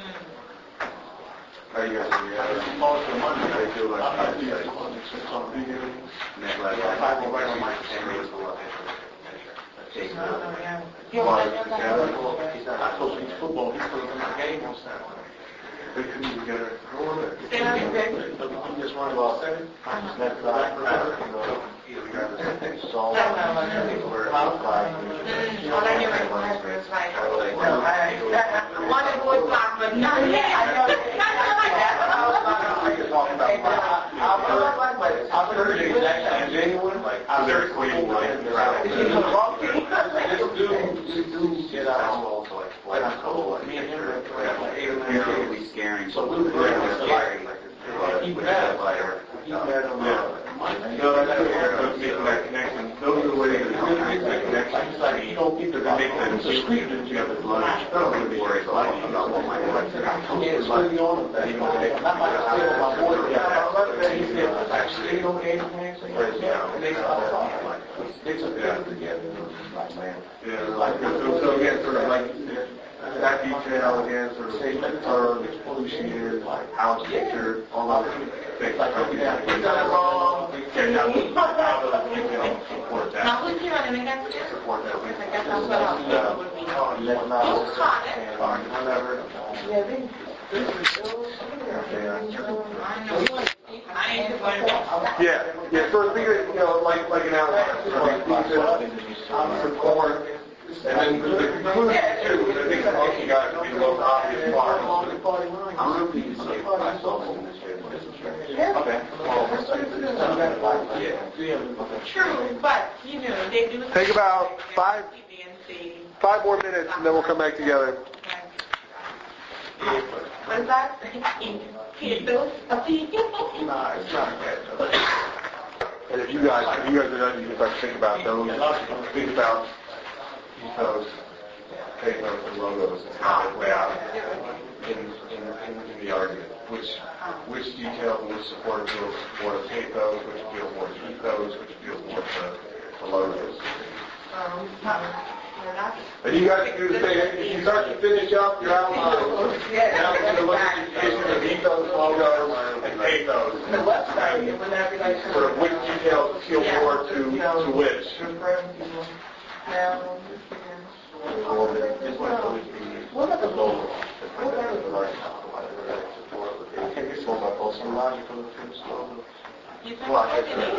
How you guys feel? Yeah, most of the money they feel like I do like Net less, I will write on my areas a lot. You Well, don't yeah, He's not supposed to be football. He's supposed to be my game on Saturday. they couldn't even get her going there. Say that again. He just run about seven. That's right. So, All I hear is my husband is like, I want to go with Pop, but not yet. I know. Not like that. I can talk about my, I've heard, I've heard it exactly genuine. I've heard it clean, right? This dude, this dude get out also like, like I'm cold. Me and him are like eight or nine It's years. really scary. So we were very scary. He met, he met on, uh, No, that's good. Those making that connection. Those are the ways that make that connection. It's like, you don't think That makes it's sense. a street that you have to lunch. I don't want to be worried about what my wife said. Yeah, it's really on that. Not like I said on my board. Yeah, he said, actually, you know, game plans. And they started talking. They took it together. Like, man. Yeah, like, so, so again, sort of like, that detail again, sort of, Say, let term, pollution is, house picture, all those things. Like, Like, yeah, we got it wrong, we checked out, how those details support that. Now, who's here on the next year? Support that. I guess that's what else would be. Let now. Who caught it? Whatever. Yeah, they, I know. I ain't going to. Yeah, yeah, so think of it, you know, like, like an outline, like, support, and then the conclusion too, which I think most of you guys would be the most obvious part. I'm going to be the five dollars in this year. Okay. True, but, you know, they do. Take about five, T V and see. five more minutes, and then we'll come back together. What is that? Candles? A pee? Nah, it's not bad. And if you guys, if you guys are done, you can start to think about those, think about those, take those and logos and how they play out in, in, in, in the argument. Which, which details and which support appeals more to pathos, which appeals more to ethos, which appeals more to, to logos. Um, And you guys do the same. If you start to finish up your outline, now you're going to look at the issue of ethos, logos, and pathos. The website, it would not be like. Sort of which details appeal more to, to which. What about the logo? What about the logo? I think it's more about also logical things. Well, I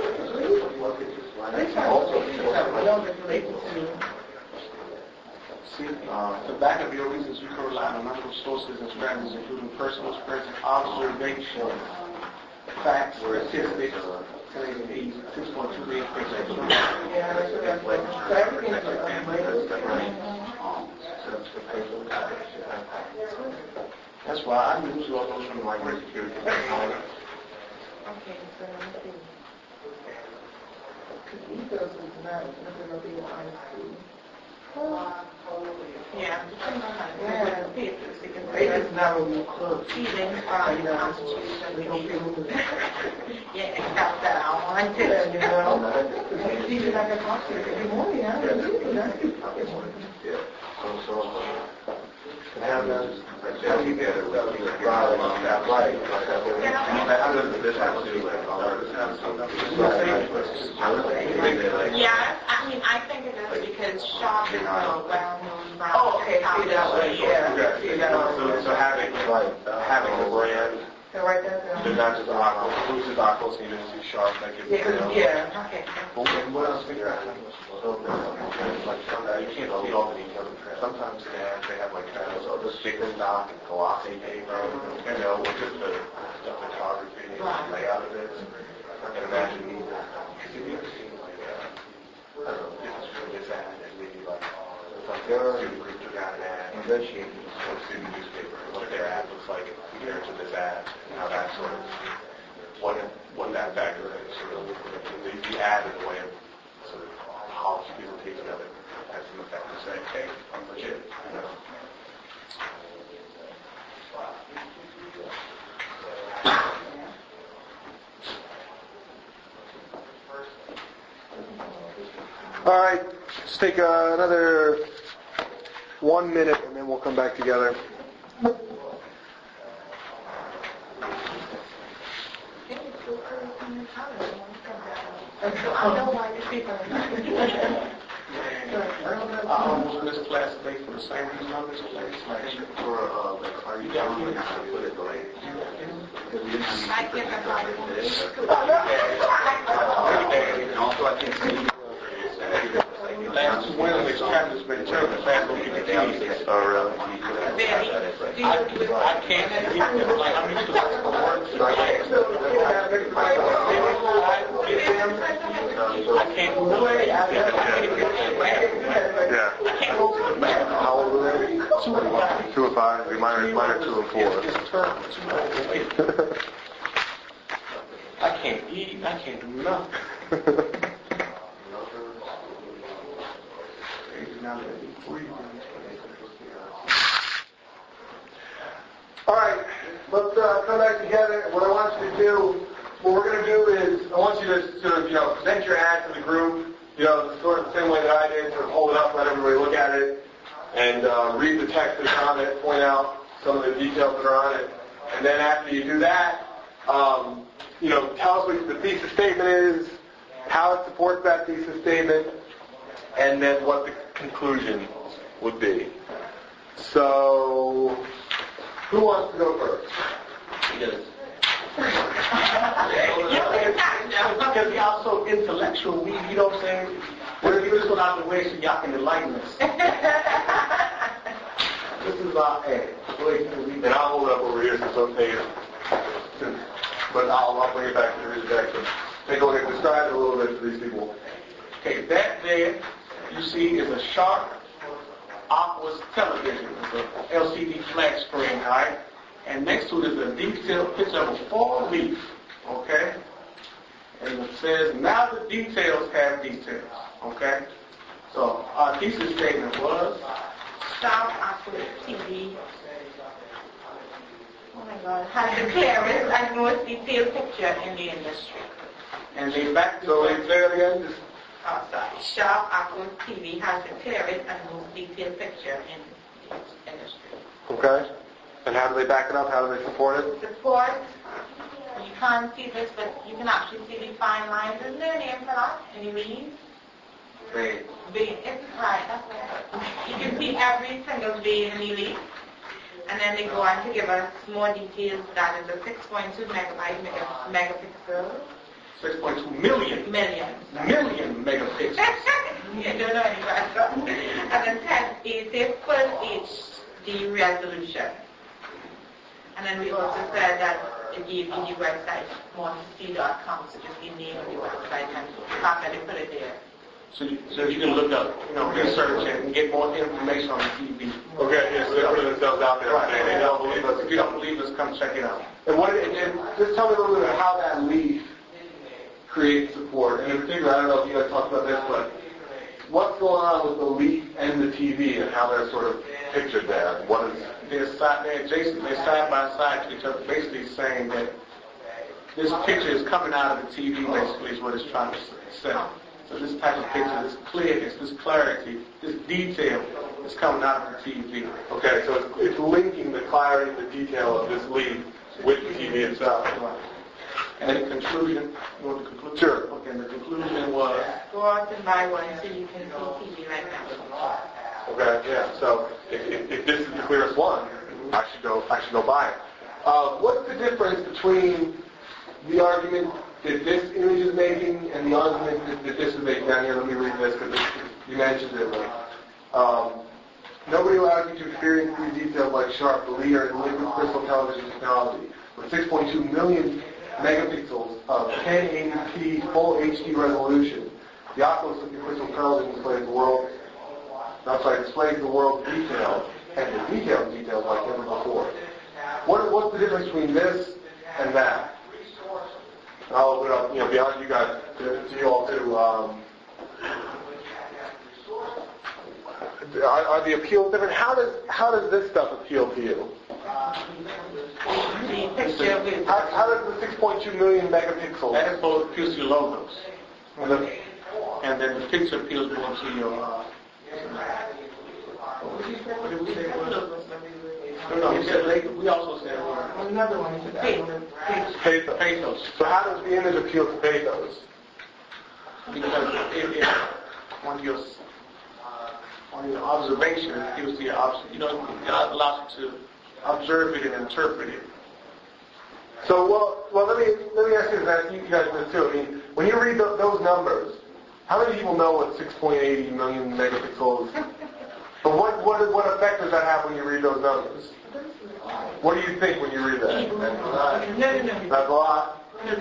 See, uh, the back of your reasons you can rely on number of sources and strategies, including personal experience, observation, facts, statistics, six point two eight percent. That's why I use all those from like security. Okay, so let me see. Because ethos is not nothing to be honest to. Yeah, depending on how Yeah. the papers, you can They just never move close. feeling from the Constitution. Yeah, except that I want to. Yeah, you know. It's easy like a talk to you. Good morning, how are you? Yeah. So, so, uh, And have those, like, that together, we can get right along that way. How does this have to do with all of this? Yeah, I mean, I think it is because Shaw is a well-known brand. Oh, okay, see that way, yeah. See that way. so, so having, Right. having the brand, So write that they're down. not just aqua, inclusive aquas, you didn't see sharp, that gives Yeah, 'cause- yeah. Okay. And what else we got? Like sometimes you can't see all the details. Sometimes they have, they have like kind of the sticker stock and glossy paper, you know, with just the, the photography and the layout of it. And imagine, because have you ever seen like, uh, I don't know, difference between this ad and maybe like, it's like the student group took out an ad, and then she, or student newspaper, and what their ad looks like compared to this ad, and how that sort of, what, what that factor is, sort of, the, the ad in a way of sort of polish presentation of it has some effect to say, hey, I'm legit, you know. All right, let's take uh, another one minute and then we'll come back together. I know why you people are I almost missed class today for the same reason I missed class. Like, for, uh, like, are you down here to put it like, because we didn't have I get the problem. And also, I think see, The last two Wednesdays, Candace been telling the class don't get the keys. Oh, really? I can't read them, like, I'm used to like the words. I can't do no way. I can't Yeah. How old are they? Two and five. Mine are, mine are two and four. It's terrible. It's terrible. I can't eat. I can't do nothing. All right, let's uh, come back together. What I want you to do, what we're going to do is, I want you to sort of, you know, present your ad to the group, you know, sort of the same way that I did, sort of hold it up, let everybody look at it, and uh, read the text that's on it, point out some of the details that are on it. And then after you do that, um, you know, tell us what the thesis statement is, how it supports that thesis statement, and then what the conclusion would be. So, who wants to go first? Because y'all so intellectual, we, you know what I'm saying? We'll get this one out of the way so y'all can enlighten us. This is our ad. Go ahead and read And that. I'll hold it up over here since I'm taking since, but I'll, I'll bring it back to the Jackson. Take a look at describe it a little bit to these people. Okay, that there you see is a Sharp Aquos television. It's an L C D flat screen, all right? And next to it is a detailed picture of a fall leaf, okay? And it says, now the details have details, okay? So our thesis statement was, South Aqua T V. Oh my God, has the clearest and most detailed picture in the industry. and they back So to wait, say that again. Just, Oh, sorry. Sharp Aqua T V has the clearest and most detailed picture in the industry. okay. And how do they back it up? How do they support it? Support, you can't see this, but you can actually see the fine lines. Isn't there a name for that? Any read? Vein. Vein. It's right, that's right. You can see every single vein in the leaf. And then they go on to give us more details. That is a six point two megabyte mega, megapixel. six point two million. Million. Million megapixels. You don't know any better. And then ten is a full H D resolution. And then we also said that it gave you the website monty dot com, so just the name of the website and after they put it there. So you, so you can look up, you know, research and get more information on the T V. Okay, yes, they're putting themselves out there. Right. They don't believe us. If you don't believe us, come check it out. And what? And, and just tell me a little bit about how that leaf creates support. And in particular, I don't know if you guys talked about this, but what's going on with the leaf and the T V and how they're sort of pictured there? What is They're side, they're adjacent, they're side by side to each other, basically saying that this picture is coming out of the T V, basically, is what it's trying to say. So this type of picture, this clearness, this clarity, this detail is coming out of the T V. Okay, so it's, it's linking the clarity, the detail of this leaf with the T V itself. And the conclusion, you want the conclusion? Sure. Okay, and the conclusion was, Go out and buy one so you can see T V right now. Okay, yeah. So if, if, if this is the clearest one, I should go. I should go buy it. Uh, what's the difference between the argument that this image is making and the argument that, that this is making? Down here, let me read this because you mentioned it. Like, um, nobody allows you to experience these details like Sharp, the leader in liquid crystal television technology, with six point two million megapixels of ten eighty p full H D resolution. The Oculus liquid crystal television displays the world. That's why it displays the world's detail and the detailed details like never before. What, what's the difference between this and that? I'll open it up, you know, beyond you guys, to, to you all too. Um, are, are the appeals different? How does how does this stuff appeal to you? The picture of it. How, how does the six point two million megapixels? that is both appeals to your logos. And the, And then the picture appeals more to your, uh, what did we say? No, no, we said, lag- we also said, uh, Another one is a paper. pathos. pathos. So how does the image appeal to pathos? Because it, it, on your, on your observation, it appeals to your obs- you know, it allows you to observe it and interpret it. So, well, well, let me let me ask you that. You guys this too. I mean, when you read the, those numbers, how many people know what six point eight zero million megapixels? But what what what effect does that have when you read those numbers? What do you think when you read that? No, no, no. That's a lot.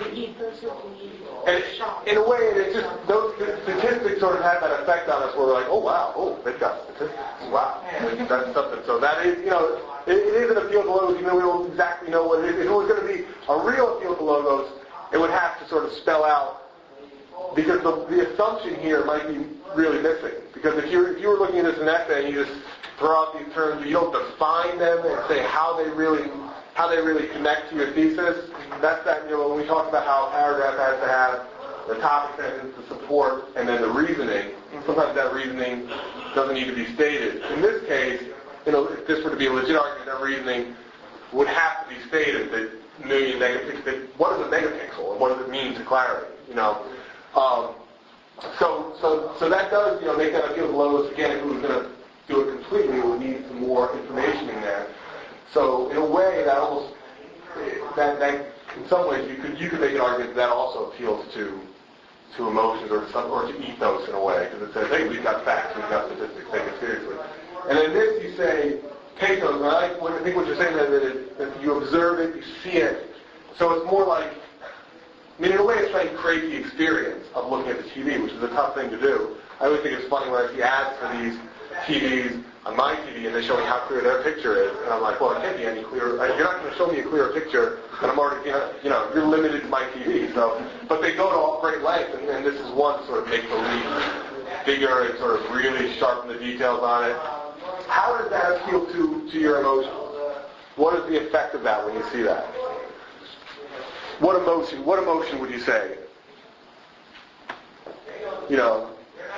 And in a way, it's just those statistics sort of have that effect on us. Where we're like, oh wow, oh they've got statistics. Wow, that's something. So that is, you know, it, it is an appeal to logos. Even though we don't exactly know what it is. If it was going to be a real appeal to logos, it would have to sort of spell out. Because the, the assumption here might be really missing. Because if you if you were looking at this in essay and you just throw out these terms, you don't define them and say how they really how they really connect to your thesis. That's that, you know, when we talk about how a paragraph has to have the topic sentence, the support, and then the reasoning. Sometimes that reasoning doesn't need to be stated. In this case, you know, if this were to be a legit argument, that reasoning would have to be stated that million megapixels. What is a megapixel and what does it mean to clarity? You know. Um, so, so, so that does, you know, make that appeal to logos. Again, if we were going to do it completely, we would need some more information in there. So, in a way, that almost, that, that, in some ways, you could, you could make an argument that, that also appeals to, to emotions or to some, or to ethos in a way, because it says, hey, we've got facts, we've got statistics, take it seriously. And in this, you say, pathos. And I, I think what you're saying is that, it, that you observe it, you see it. So it's more like. I mean, in a way, it's trying to create the experience of looking at the T V, which is a tough thing to do. I always think it's funny when I see ads for these T Vs on my T V, and they show me how clear their picture is, and I'm like, well, it can't be any clearer. You're not going to show me a clearer picture, and I'm already, you know, you know, you're limited to my T V. So, but they go to all great lengths, and, and this is one to sort of make the leap bigger and sort of really sharpen the details on it. How does that appeal to to your emotions? What is the effect of that when you see that? What emotion? What emotion would you say? You know,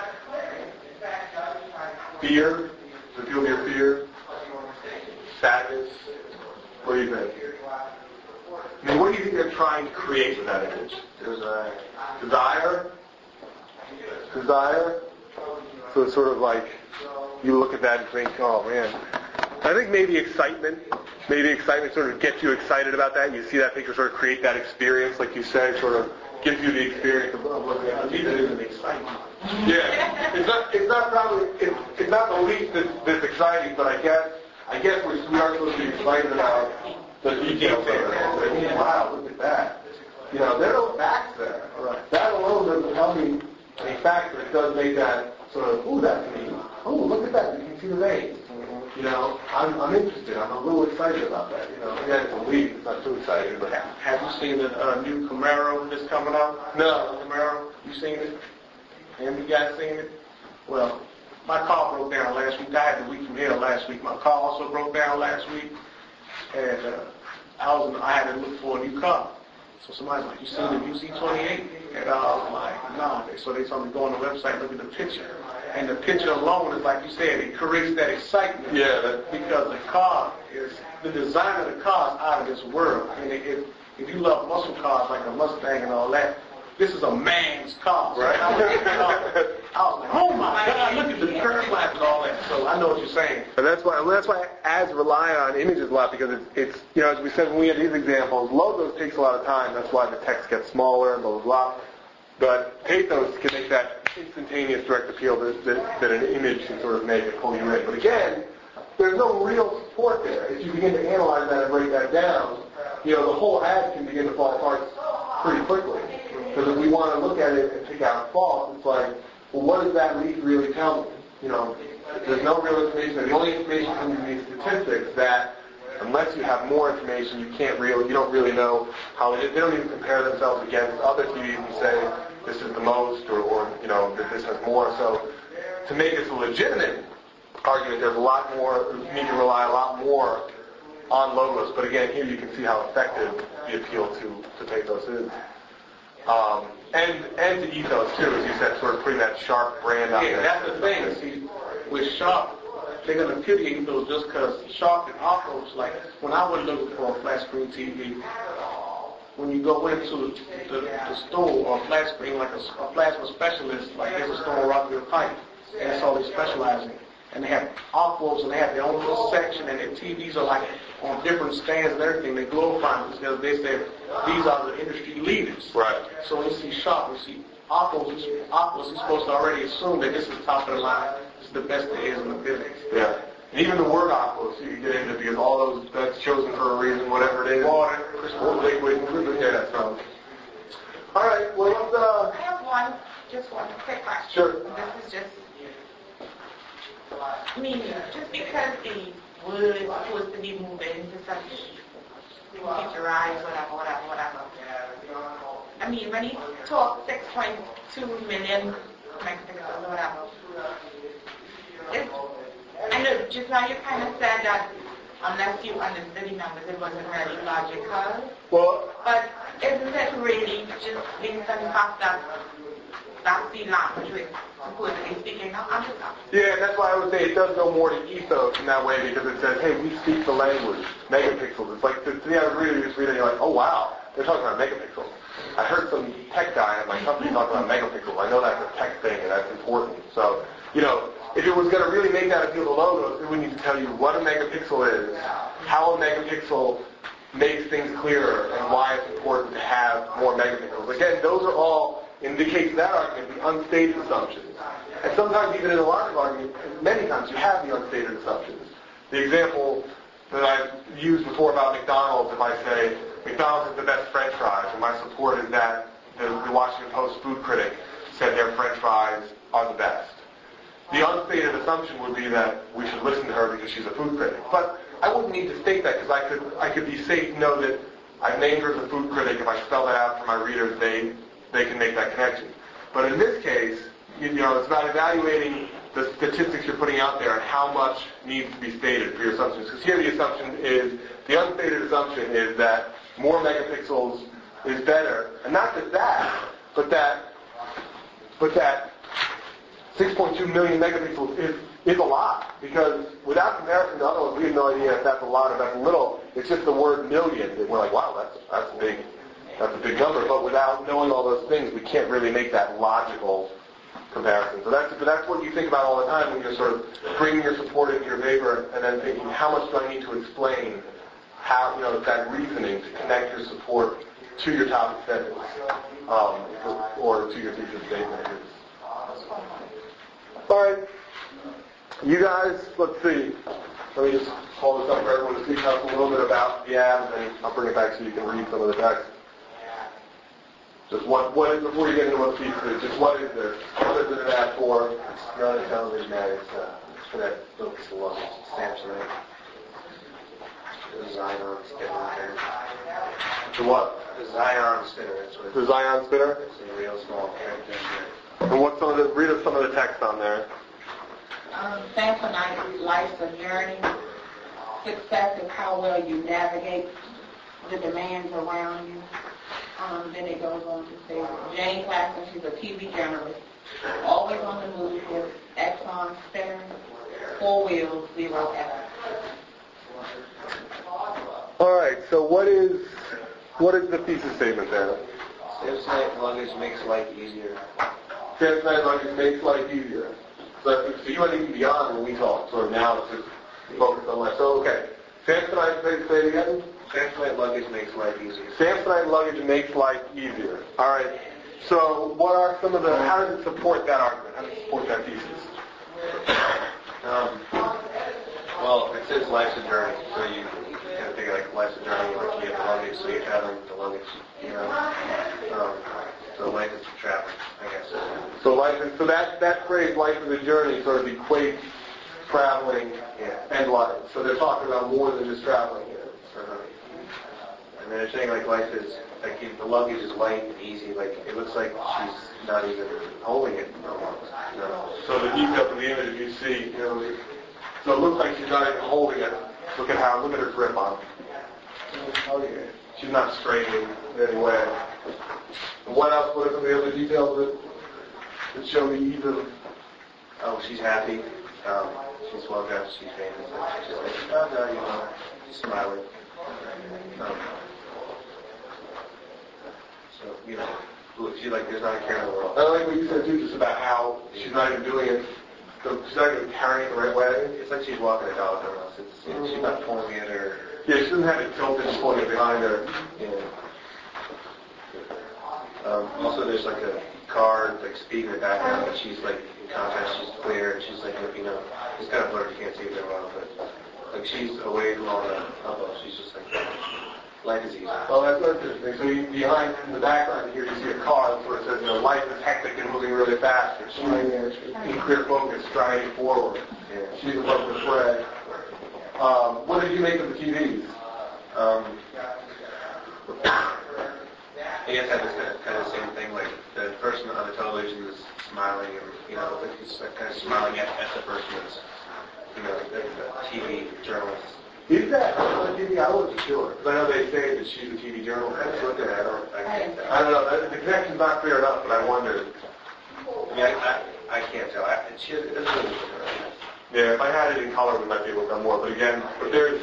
fear. Does it feel your fear? Sadness. What do you think? I mean, what do you think they're trying to create with that image? Desire. Desire. Desire. So it's sort of like you look at that and think, oh man. I think maybe excitement. Maybe excitement sort of gets you excited about that. You see that picture sort of create that experience, like you said, sort of gives you the experience of looking at it. Neither is an excitement. Yeah, it's not. It's not probably. It's, it's not the least that's, that's exciting, but I guess. I guess we're, we are supposed to be excited about the details of it. Like, wow, look at that. You know, there are no facts there. Right. That alone doesn't tell me a fact, but it does make that sort of. Ooh, that's neat. Oh, look at that. You can see the veins. You know, I'm, I'm interested. I'm a little excited about that. You know, again, it's a leap. It's not too exciting, but have you seen the uh, new Camaro that's coming out? No. Camaro, you seen it? Have you guys seen it? Well, my car broke down last week. I had the week from hell last week. My car also broke down last week, and uh, I was I had to look for a new car. So somebody's like, "You seen the U C twenty-eight?" And I was like, "Nah." So they told me go on the website, look at the picture, and the picture alone is like you said, it creates that excitement. Yeah. That, Because the car is the design of the car is out of this world. And if if, if you love muscle cars like a Mustang and all that, this is a man's car. So Right. I was like, I was like, oh my God, look at the curve lines and all that. So I know what you're saying. And that's why well, that's why ads rely on images a lot, because it's, it's you know, as we said when we had these examples, logos takes a lot of time. That's why the text gets smaller and blah blah blah. But pathos can make that instantaneous direct appeal that, that, that an image can sort of make and pull you in. But again, there's no real support there. If you begin to analyze that and break that down, you know, the whole ad can begin to fall apart pretty quickly. Because if we want to look at it and pick out faults, it's like, well, what does that lead really tell me? You know, there's no real information. The only information comes from these statistics that, unless you have more information, you can't really, you don't really know how it is. They don't even compare themselves against other T Vs and say this is the most, or, or you know, that this has more. So, to make this a legitimate argument, there's a lot more. You need to rely a lot more on logos. But again, here you can see how effective the appeal to to pathos is. Um, and and to ethos too, as you said, sort of putting that Sharp brand out Yeah, there. that's the thing. See, with Sharp, they're going to kill you ethos just because Sharp and Aquos, like when I was looking for a flat screen T V, when you go into the, the store or a flat screen, like a, a plasma specialist, like there's a store in Rockville Pike, and that's all they specialize in. And they have Aquos, and they have their own little section, and their T Vs are like on different stands and everything. They glorify them because they say these are the industry leaders. Right. So when you see Sharp, you see Aquos, Aquos, you're supposed to already assume that this is top of the line. This is the best there is in the business. Yeah. And even the word aquos, you can get into because all those, that's chosen for a reason, whatever it is. Water, crystal, liquid, yeah, that's from. All right, well, let's, uh... I have one, just one quick question. Sure. This is just, I mean, just because the word is supposed to be moving into such computerized, whatever, whatever, whatever. I mean, when you talk six point two million megapixels or whatever, it's, I know just now you kind of said that unless you understood the numbers, it wasn't really logical. Well, But isn't it really just based on the fact that that's the language we're supposedly speaking now? I'm just asking. yeah, that's why I would say it does go more to ethos in that way because it says, hey, we speak the language, megapixels. It's like, to the average reader, you just read it and you're like, oh, wow, they're talking about megapixels. I heard some tech guy at my company talk about megapixels. I know that's a tech thing and that's important. So, you know, if it was going to really make that appeal to logos, it would need to tell you what a megapixel is, how a megapixel makes things clearer, and why it's important to have more megapixels. Again, those are all, in the case of that argument, the unstated assumptions. And sometimes even in a logic argument, many times you have the unstated assumptions. The example that I've used before about McDonald's, if I say, McDonald's is the best French fries, and my support is that the, the Washington Post food critic said their French fries are the best. The unstated assumption would be that we should listen to her because she's a food critic. But I wouldn't need to state that because I could I could be safe to know that I've named her as a food critic. If I spell that out for my readers, they they can make that connection. But in this case, you know, it's about evaluating the statistics you're putting out there and how much needs to be stated for your assumptions. Because here the assumption is, the unstated assumption is that more megapixels is better. And not just that, but that, but that six point two million megapixels is, is a lot. Because without comparison to other ones, we have no idea if that's a lot or that's a little. It's just the word million. And we're like, wow, that's, that's a big, that's a big number. But without knowing all those things, we can't really make that logical comparison. So that's, but that's what you think about all the time when you're sort of bringing your support into your favor and then thinking, how much do I need to explain how, you know, that reasoning to connect your support to your topic sentence um, or to your thesis statement. All right. You guys, let's see. Let me just hold this up for everyone to see a little bit about the ad, and then I'll bring it back so you can read some of the text. Just what, what is, before you get into what piece it is, just what is this? What is it an ad for? It's not a television ad, it's uh, for that focus along Samsonite. The Zion spinner. The what? The Zion spinner, that's what it The is. Zion spinner? It's a real small character. And what's some of the, read us some of the text on there. Um, Samsonite, life's a journey. Success is how well you navigate the demands around you. Um, then it goes on to say, Jane Claxton, she's a T V journalist, always on the move with Exxon steering, four wheels, zero effort. All right, so what is what is the thesis statement there? Samsonite luggage makes life easier. Samsonite luggage makes life easier. So, so you went even beyond when we talked, so now it's just focused on life. So, okay. Samsonite, say, say it again. Samsonite luggage makes life easier. Samsonite luggage makes life easier. All right. So what are some of the, how does it support that argument? How does it support that thesis? Um, well, it says life's a journey, so you kind of think like life's a journey, like you have the luggage, so you're traveling with the luggage, you know. Um, so life is traveling, I guess. So life is, so that, that phrase, life is a journey, sort of equates traveling Yeah. and life. So they're talking about more than just traveling here. Uh-huh. And they're saying like life is, like if the luggage is light and easy, like it looks like she's not even holding it almost. You know? So the details of the image you see, you know, so it looks like she's not even holding it. Look at how, look at her grip on it. Oh yeah. She's not straining in any way. And what else, what are some of the other details that, that show the ease of... Oh, she's happy. Um, she's well dressed. She's famous. Like, she's like, oh no, you know, she's smiling. Um, so you know, she's like, there's not a care in the world. I like what you said too, just about how she's not even doing it, so she's not even carrying it the right way. It's like she's walking a dog almost. It's, it's, she's not pulling it or... Yeah, she doesn't have it tilted and pulling it behind her. Yeah. Um, also, there's like a car, like speaking in the background, and she's like in contrast, she's clear, and she's like looking up. It's kind of blurred, you can't see it very well, but like she's away from all the elbows. She's just like, life is easy. Well, that's that's interesting. So you, behind, in the background here, you see a car where it says, you know, life is hectic and moving really fast. But she's in clear focus, striding forward. Yeah. She's above the fray. Um, what did you make of the T Vs? Um, I guess that was kind of, kind of the same thing. Like the person on the television is smiling, and you know, like he's like kind of smiling at, at the person that's, you know, the, the T V journalist. Is that on T V? I wasn't sure. Because I know they say that she's a T V journalist. I just looked at it. I don't. I can't tell. I don't know. The connection's not clear enough, but I wondered. I mean, I, I, I can't tell. I, she it doesn't really look right. Yeah, if I had it in color, we might be able to tell more. But again, but there's.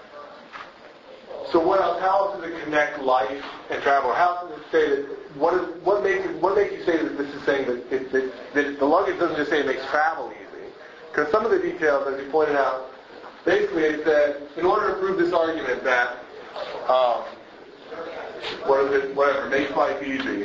So what else? How else does it connect life and travel? How else does it say that? What is? What makes it? What makes you say that this is saying that, it, that, that the luggage doesn't just say it makes travel easy? Because some of the details, as you pointed out, basically it said in order to prove this argument that um, what is it? Whatever makes life easy.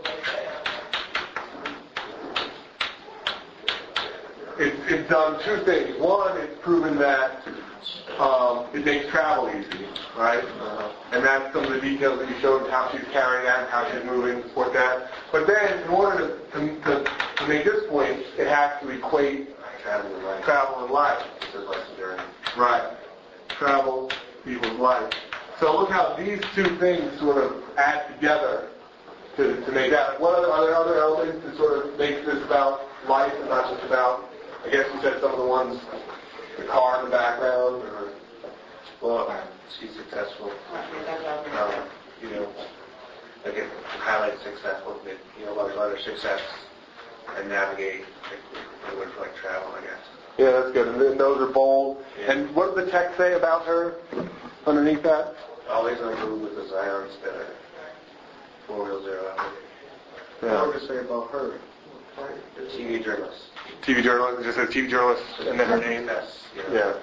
It's, it's done two things. One, it's proven that um, it makes travel easy, right? Uh, and that's some of the details that you showed, how she's carrying that, how she's moving, to support that. But then, in order to, to, to, to make this point, it has to equate Travel and life. travel and life. It says life's a journey. Right. Travel equals life. So look how these two things sort of add together to, to make that. What other, are there other elements that sort of make this about life and not just about, I guess you said some of the ones, the car in the background, or, Well, she's successful. Um, you know, like it highlights successful, but, you know, a lot of other success and navigate, like, the word for like travel, I guess. yeah, that's good. And then those are bold. Yeah. And what does the text say about her underneath that? Always on the move with the Zions that are four wheel zero. Yeah. What does it say about her? The T V journalist. T V journalist, it just says T V journalist, and then her name. Yes. You know. Yeah.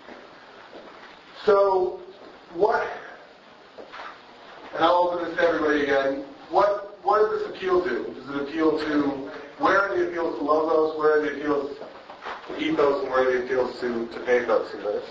So, what, and I'll open this to everybody again, what what does this appeal to? Does it appeal to, where are the appeals to logos, where are the appeals to ethos, and where are the appeals to, to pathos in this?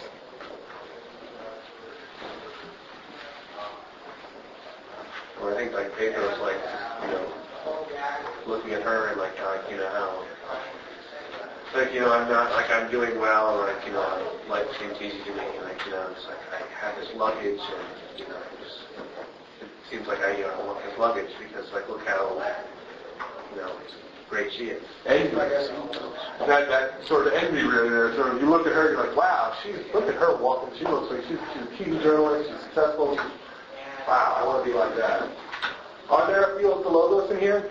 Well, I think like pathos, like, you know, looking at her and like, like you know, how, like, you know, I'm not, like, I'm doing well, and like, you know, life seems easy to me, and like, you know, it's like, I have this luggage, and, you know, just, it seems like I, you know, I want this luggage, because, like, look how, you know, great she is. Envy. That, that sort of envy really there. So if you look at her, you're like, wow, she's, look at her walking. She looks like she's, she's a T V journalist, she's successful. She's, wow, I want to be like that. Are there appeals to logos in here?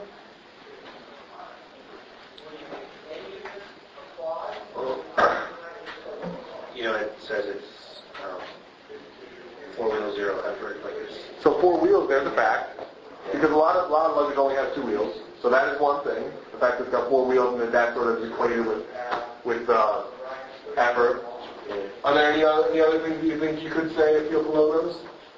You know, it says it's um, four-wheel zero effort, like it's... So four wheels, there's a fact. Because a lot of, a lot of luggage only has two wheels. So that is one thing. The fact that it's got four wheels and then that sort of is equated with, with uh, effort. Are there any other, any other things that you think you could say appeal to logos?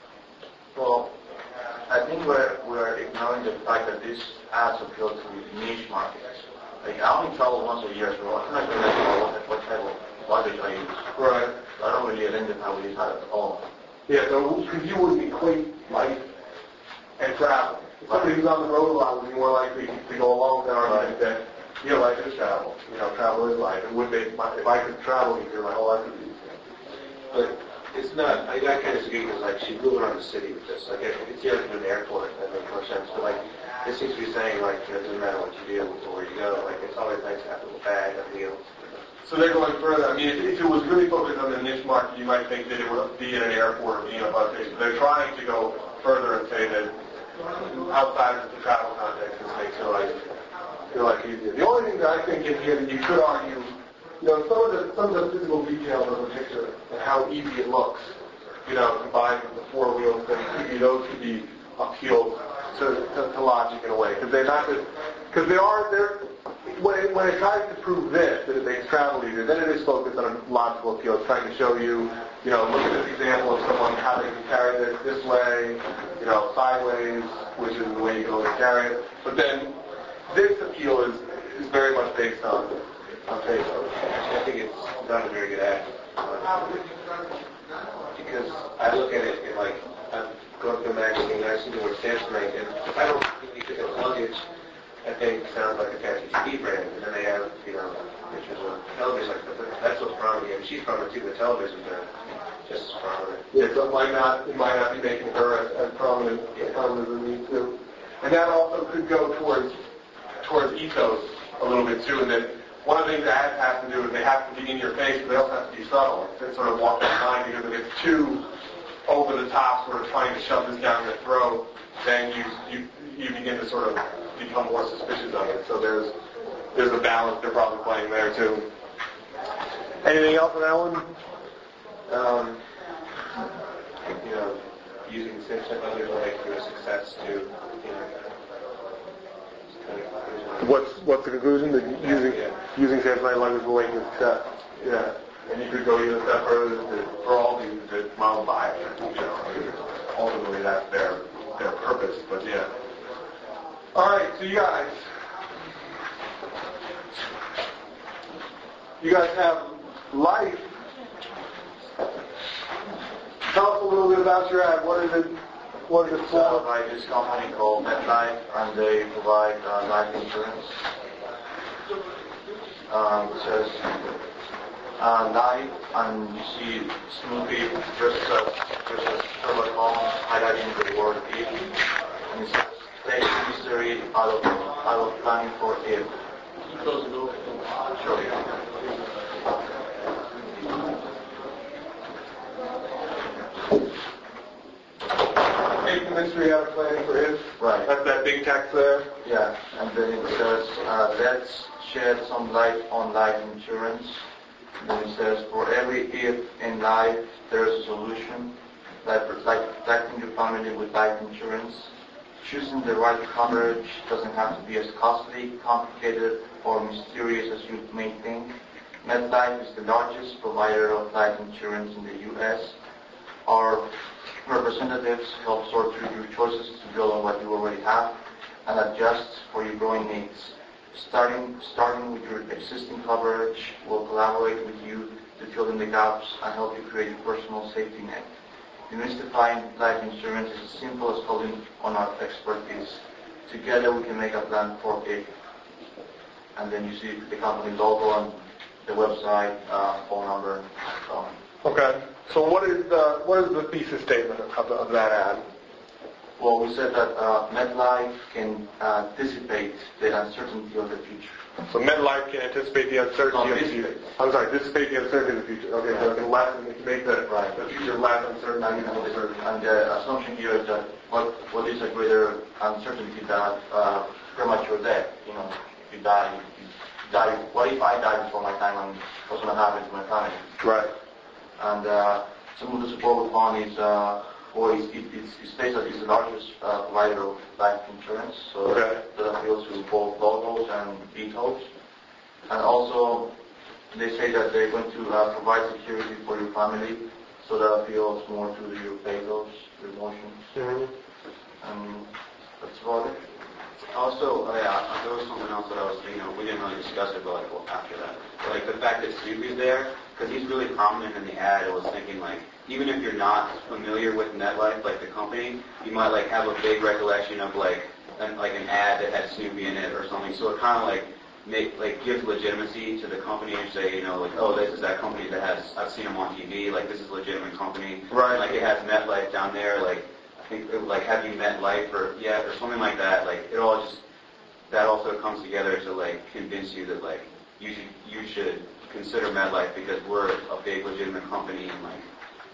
Well, I think we're, we're ignoring the fact that this ads appeal to niche markets. Like, I only travel once a year, so I'm not going to know what, what type of luggage I use. Right. So I don't really identify with this ad at all. Yeah, so because you wouldn't equate life and travel. Somebody who's on the road a lot would be more likely to go along with that argument that, yeah, life is travel. You know, travel is life. It would make my, if I could travel easier, my whole life would be easier. But it's not, I, I kind of disagree because, like, she's moving around the city with this. Like, if it's here to an airport, that makes more sense. But, like, it seems to be saying, like, it doesn't matter what you do or where you go. Like, it's always nice to have a little bag, a deal. So they're going further. I mean, if, if it was really focused on the niche market, you might think that it would be in an airport or be in a bus station. They're trying to go further and say that outside of the travel context, this makes your life, your life easier. The only thing that I think in here that you could argue, you know, some of the some of the physical details of the picture and how easy it looks, you know, combined with the four wheels, then those could be appealed to, to, to logic in a way, because they're not because they are they're when it, when it tries to prove this that it makes travel easier, then it is focused on a logical appeal. It's trying to show you, you know, look at this example of someone how they can carry this this way, you know, sideways, which is the way you can always carry it. But then this appeal is is very much based on on taste. I think it's not a very good ad. Uh, because I look at it and, like, I'm going through a magazine and I see the word Samsonite, and if I don't really think of luggage, I think it sounds like a fancy T V brand. And then they have, you know, pictures of television. Like, that's what's prominent. And she's prominent too. The televisions are just as prominent. Yeah, so it might not, it might not be making her as, as prominent, as prominent as me too. And that also could go towards, towards ethos a little bit too, and that one of the things ads have to do is they have to be in your face, but they also have to be subtle. They sort of walk behind, because if it's too over the top, sort of trying to shove this down your throat, then you, you, you begin to sort of become more suspicious of it. So there's, there's a balance they're probably playing there too. Anything else on that one? Um, you know, using Samsonite luggage will make you a success too. You know, kind of What's what's the conclusion? That using yeah. using Samsonite luggage will make you a success. Yeah. And you could go even a step further that for all these that mom buy it. You know, ultimately that's their their purpose. But yeah. All right, so you guys, you guys have life. Tell us a little bit about your ad. What is it? What is it for? Uh, by this company called MetLife, and they provide uh, life insurance. Um, it says uh, life, and you see Snoopy dressed as dressed as Sherlock Holmes, highlighting the word if, and it says take mystery out of out of planning for if. Close the door. Sure. Take the mystery out of planning for if. Right. That's that big text there. Yeah, and then it says, uh, let's shed some light on life insurance. And then it says, for every if in life, there's a solution, like, like protecting your family with life insurance. Choosing the right coverage doesn't have to be as costly, complicated, or mysterious as you may think. MetLife is the largest provider of life insurance in the U S Our representatives help sort through your choices to build on what you already have and adjust for your growing needs. Starting, starting with your existing coverage, we'll collaborate with you to fill in the gaps and help you create a personal safety net. Demystifying life insurance is as simple as calling on our expertise. Together we can make a plan for it. And then you see the company logo on the website, uh, phone number, and so on. Okay. So what is the what is the thesis statement of, the, of that ad? Well, we said that uh, MetLife can uh, dissipate the uncertainty of the future. So MetLife can anticipate the uncertainty No, of the future. I'm sorry, dissipate the uncertainty of the future. Okay, so it can lessen, it can make the, Right. the future less uncertain. And, and, the, and the assumption here is that what, what is a greater uncertainty than uh, premature death? You know, if you die, you die. What if I die before my time, and what's going to happen to my family? Right. And uh, some of the support we found is, uh, or it, it, it states that it's the largest uh, provider of life insurance, so Okay. that appeals to both logos and vetoes. And also, they say that they're going to uh, provide security for your family, so that appeals more to your pathos, your emotions, Mm-hmm. and that's about it. Also, uh, yeah, there was something else that I was thinking of. We didn't really discuss it, but like well, after that, but, like the fact that Snoopy's there, because he's really prominent in the ad. I was thinking like, even if you're not familiar with MetLife, like the company, you might like have a big recollection of like an, like an ad that had Snoopy in it or something. So it kind of like make like gives legitimacy to the company and say, you know, like, oh, this is that company that has I've seen them on T V. Like this is a legitimate company. Right. And, like it has MetLife down there. Like I think it, like have you met Life or yeah or something like that. Like it all just that also comes together to like convince you that like you should you should consider MetLife because we're a big legitimate company and like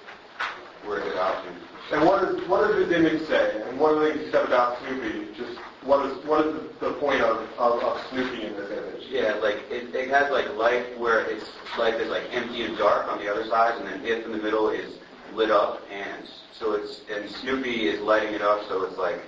we're a good option. And what does what does this image say? And one of the things you said about Snoopy, just what is what is the, the point of, of, of Snoopy in this image? Yeah, like it, it has like life where it's life is like empty and dark on the other side, and then if in the middle is lit up, and so it's and Snoopy is lighting it up, so it's like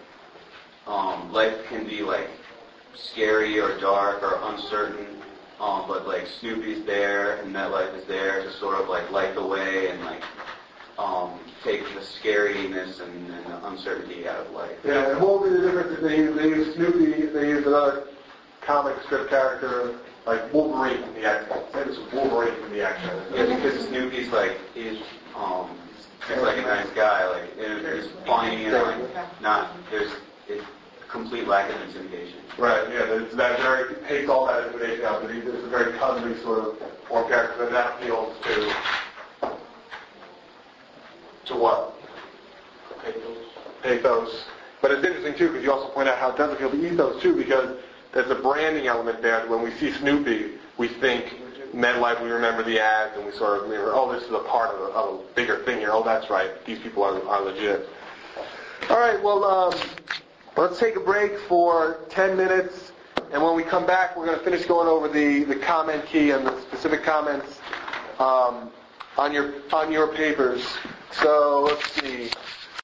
um, life can be like scary or dark or uncertain, um, but like Snoopy's there and MetLife is there to sort of like light the way and like um, take the scariness and, and the uncertainty out of life. Yeah, and what would be the difference if they use, they use Snoopy, they use another comic strip character like Wolverine from the X-Men. Say this was Wolverine from the X-Men. Yeah, because Snoopy's like is um he's like a nice guy, like and he's funny and like not there's it's complete lack of intimidation. Right, yeah, it's that very, takes all that intimidation out, but it's a very cuddly sort of form character, and that appeals to, to what? Pathos. Pathos. But it's interesting too, because you also point out how it does appeal to ethos too, because there's a branding element there. When we see Snoopy, we think MetLife, we remember the ads, and we sort of remember, oh, this is a part of a, of a bigger thing here. Oh, that's right, these people are, are legit. All right, well, um, let's take a break for ten minutes, and when we come back, we're going to finish going over the, the comment key and the specific comments um, on your on your papers. So let's see.